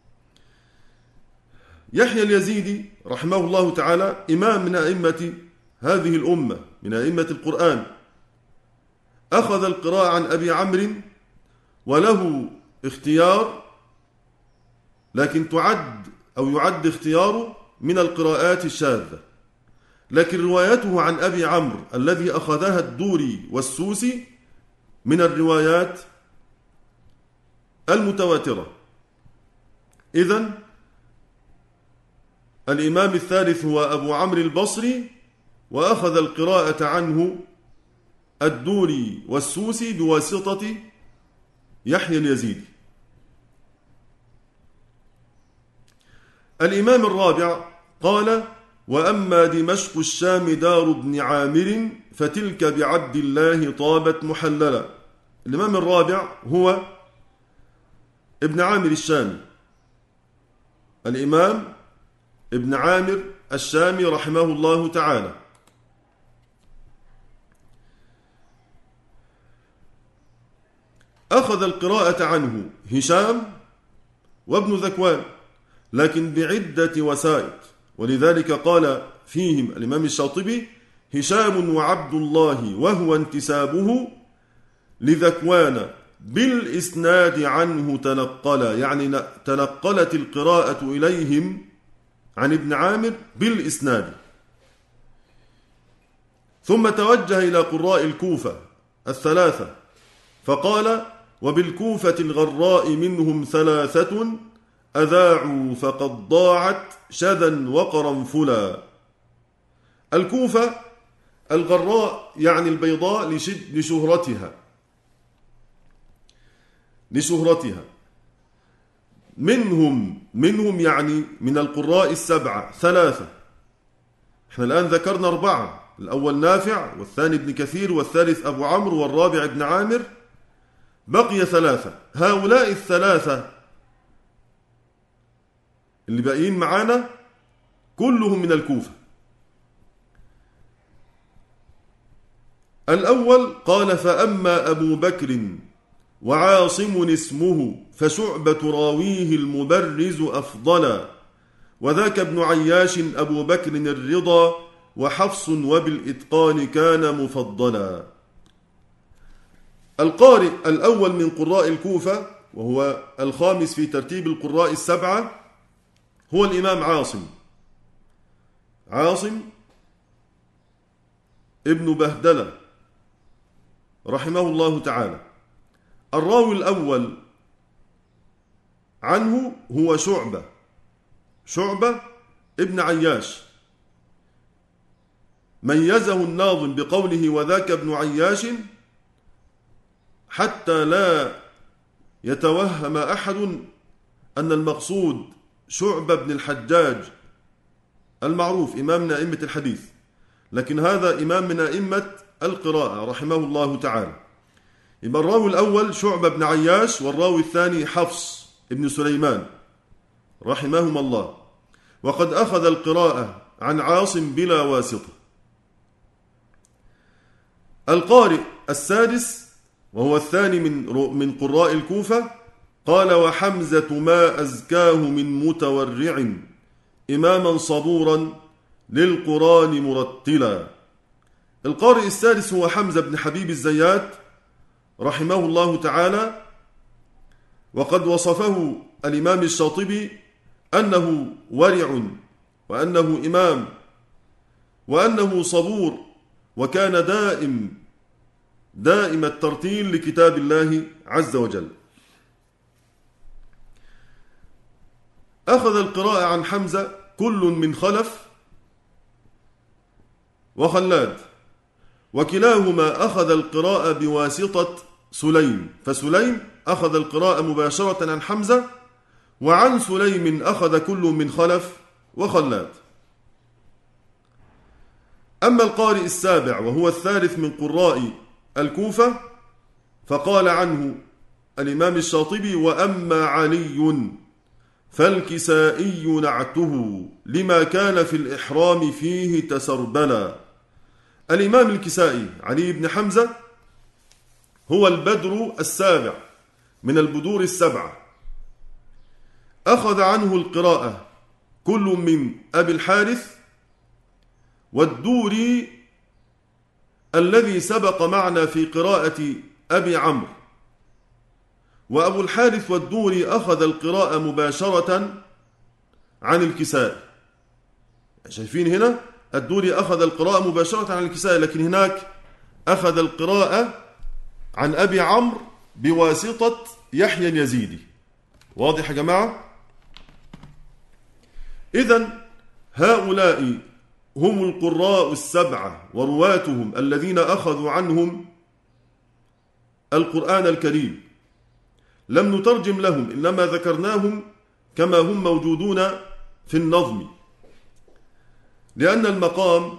يحيى اليزيدي رحمه الله تعالى إمام من أئمة هذه الأمة، من أئمة القرآن، أخذ القراءة عن أبي عمرو وله اختيار، لكن يعد اختياره من القراءات الشاذة، لكن روايته عن أبي عمرو الذي أخذها الدوري والسوسي من الروايات المتواترة. إذن الإمام الثالث هو أبو عمرو البصري، وأخذ القراءة عنه الدوري والسوسي بواسطة يحيى اليزيدي. الإمام الرابع قال: وأما دمشق الشام دار ابن عامر فتلك بعبد الله طابت محللا. الإمام الرابع هو ابن عامر الشامي، الإمام ابن عامر الشامي رحمه الله تعالى. أخذ القراءة عنه هشام وابن ذكوان، لكن بعدة وسائط، ولذلك قال فيهم الإمام الشاطبي: هشام وعبد الله وهو انتسابه لذكوان بالإسناد عنه تنقلا، يعني تنقلت القراءة إليهم عن ابن عامر بالإسناد. ثم توجه إلى قراء الكوفة الثلاثة فقال: وبالكوفة الغراء منهم ثلاثة أذاعوا فقد ضاعت شذا وقرنفلا. الكوفة الغراء يعني البيضاء لشهرتها. منهم يعني من القراء السبعة ثلاثة. احنا الآن ذكرنا أربعة، الأول نافع، والثاني ابن كثير، والثالث أبو عمرو، والرابع ابن عامر، بقي ثلاثة. هؤلاء الثلاثة اللي باقيين معانا كلهم من الكوفة. الأول قال: فأما أبو بكر وعاصم اسمه فشعبة راويه المبرز أفضلا، وذاك ابن عياش أبو بكر الرضا وحفص وبالإتقان كان مفضلا. القارئ الأول من قراء الكوفة وهو الخامس في ترتيب القراء السبعة هو الإمام عاصم ابن بهدلة رحمه الله تعالى. الراوي الأول عنه هو شعبة ابن عياش، ميزه الناظم بقوله وذاك ابن عياش حتى لا يتوهم أحد أن المقصود شعبة بن الحجاج المعروف إمام من أئمة الحديث، لكن هذا إمام من أئمة القراءة رحمه الله تعالى. يبقى الراوي الأول شعبة بن عياش، والراوي الثاني حفص بن سليمان رحمهما الله. وقد أخذ القراءة عن عاصم بلا واسطة. القارئ السادس وهو الثاني من قراء الكوفة قال: وحمزة ما أزكاه من متورع إماما صبورا للقرآن مرتلا. القارئ السادس هو حمزة بن حبيب الزيات رحمه الله تعالى، وقد وصفه الإمام الشاطبي أنه ورع، وأنه إمام، وأنه صبور، وكان دائم الترتيل لكتاب الله عز وجل. أخذ القراءة عن حمزة كل من خلف وخلاد، وكلاهما أخذ القراءة بواسطة سليم، فسليم أخذ القراءة مباشرة عن حمزة، وعن سليم أخذ كل من خلف وخلاد. أما القارئ السابع وهو الثالث من قراء الكوفة فقال عنه الإمام الشاطبي: وأما علي فالكسائي نعته لما كان في الإحرام فيه تسربلا. الإمام الكسائي علي بن حمزة هو البدر السابع من البدور السبعة، أخذ عنه القراءة كل من أبي الحارث والدوري الذي سبق معنا في قراءة أبي عمرو. وأبو الحارث والدوري أخذ القراءة مباشرة عن الكسائي. شايفين هنا الدوري أخذ القراءة مباشرة عن الكسائي، لكن هناك أخذ القراءة عن أبي عمرو بواسطة يحيى اليزيدي. واضح يا جماعة؟ إذن هؤلاء هم القراء السبعة ورواتهم الذين أخذوا عنهم القرآن الكريم. لم نترجم لهم، إنما ذكرناهم كما هم موجودون في النظم، لأن المقام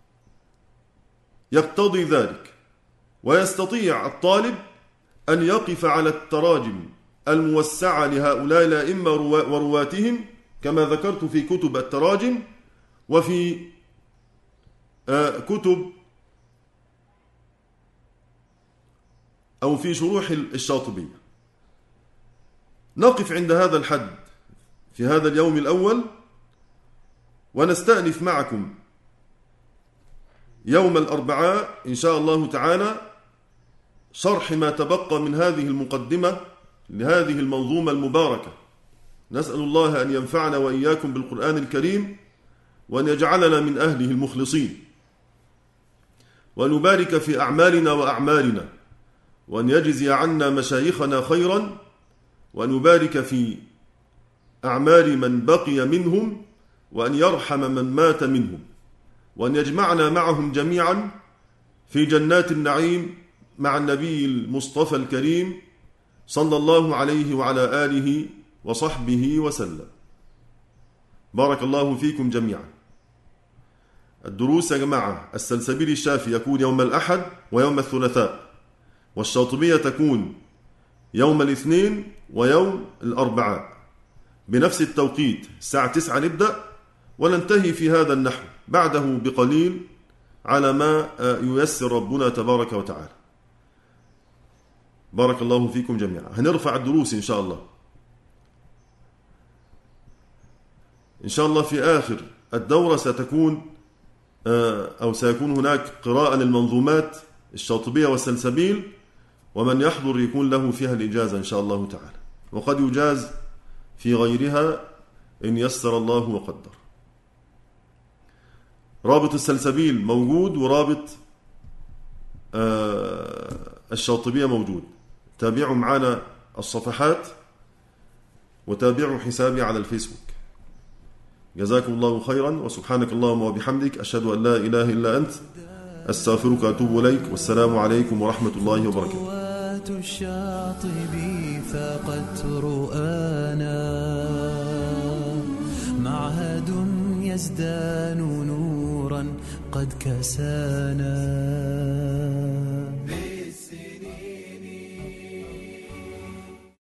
يقتضي ذلك، ويستطيع الطالب أن يقف على التراجم الموسعة لهؤلاء الأئمة ورواتهم كما ذكرت في كتب التراجم وفي كتب أو في شروح الشاطبية. نقف عند هذا الحد في هذا اليوم الأول، ونستأنف معكم يوم الأربعاء إن شاء الله تعالى شرح ما تبقى من هذه المقدمة لهذه المنظومة المباركة. نسأل الله أن ينفعنا وإياكم بالقرآن الكريم، وأن يجعلنا من أهله المخلصين، وأن يبارك في أعمالنا وأعمالنا، وأن يجزي عنا مشايخنا خيرا، وأن يبارك في أعمال من بقي منهم، وأن يرحم من مات منهم، وأن يجمعنا معهم جميعا في جنات النعيم مع النبي المصطفى الكريم صلى الله عليه وعلى آله وصحبه وسلم. بارك الله فيكم جميعا. الدروس يا جماعة: السلسبيل الشافي يكون يوم الأحد ويوم الثلاثاء، والشاطبية تكون يوم الاثنين ويوم الأربعاء بنفس التوقيت، الساعة 9 نبدأ وننتهي في هذا النحو بعده بقليل على ما ييسر ربنا تبارك وتعالى. بارك الله فيكم جميعا. هنرفع الدروس إن شاء الله. إن شاء الله في آخر الدورة سيكون هناك قراءة للمنظومات الشاطبية والسلسبيل، ومن يحضر يكون له فيها الإجازة إن شاء الله تعالى، وقد يجاز في غيرها إن يسر الله وقدر. رابط السلسبيل موجود، ورابط الشاطبية موجود. تابعوا معنا الصفحات وتابعوا حسابي على الفيسبوك. جزاكم الله خيرا، وسبحانك اللهم وبحمدك أشهد أن لا إله إلا أنت أستغفرك وأتوب إليك، والسلام عليكم ورحمة الله وبركاته. الشاطبي فقد رؤانا معهد يزدان نورا قد كسانا.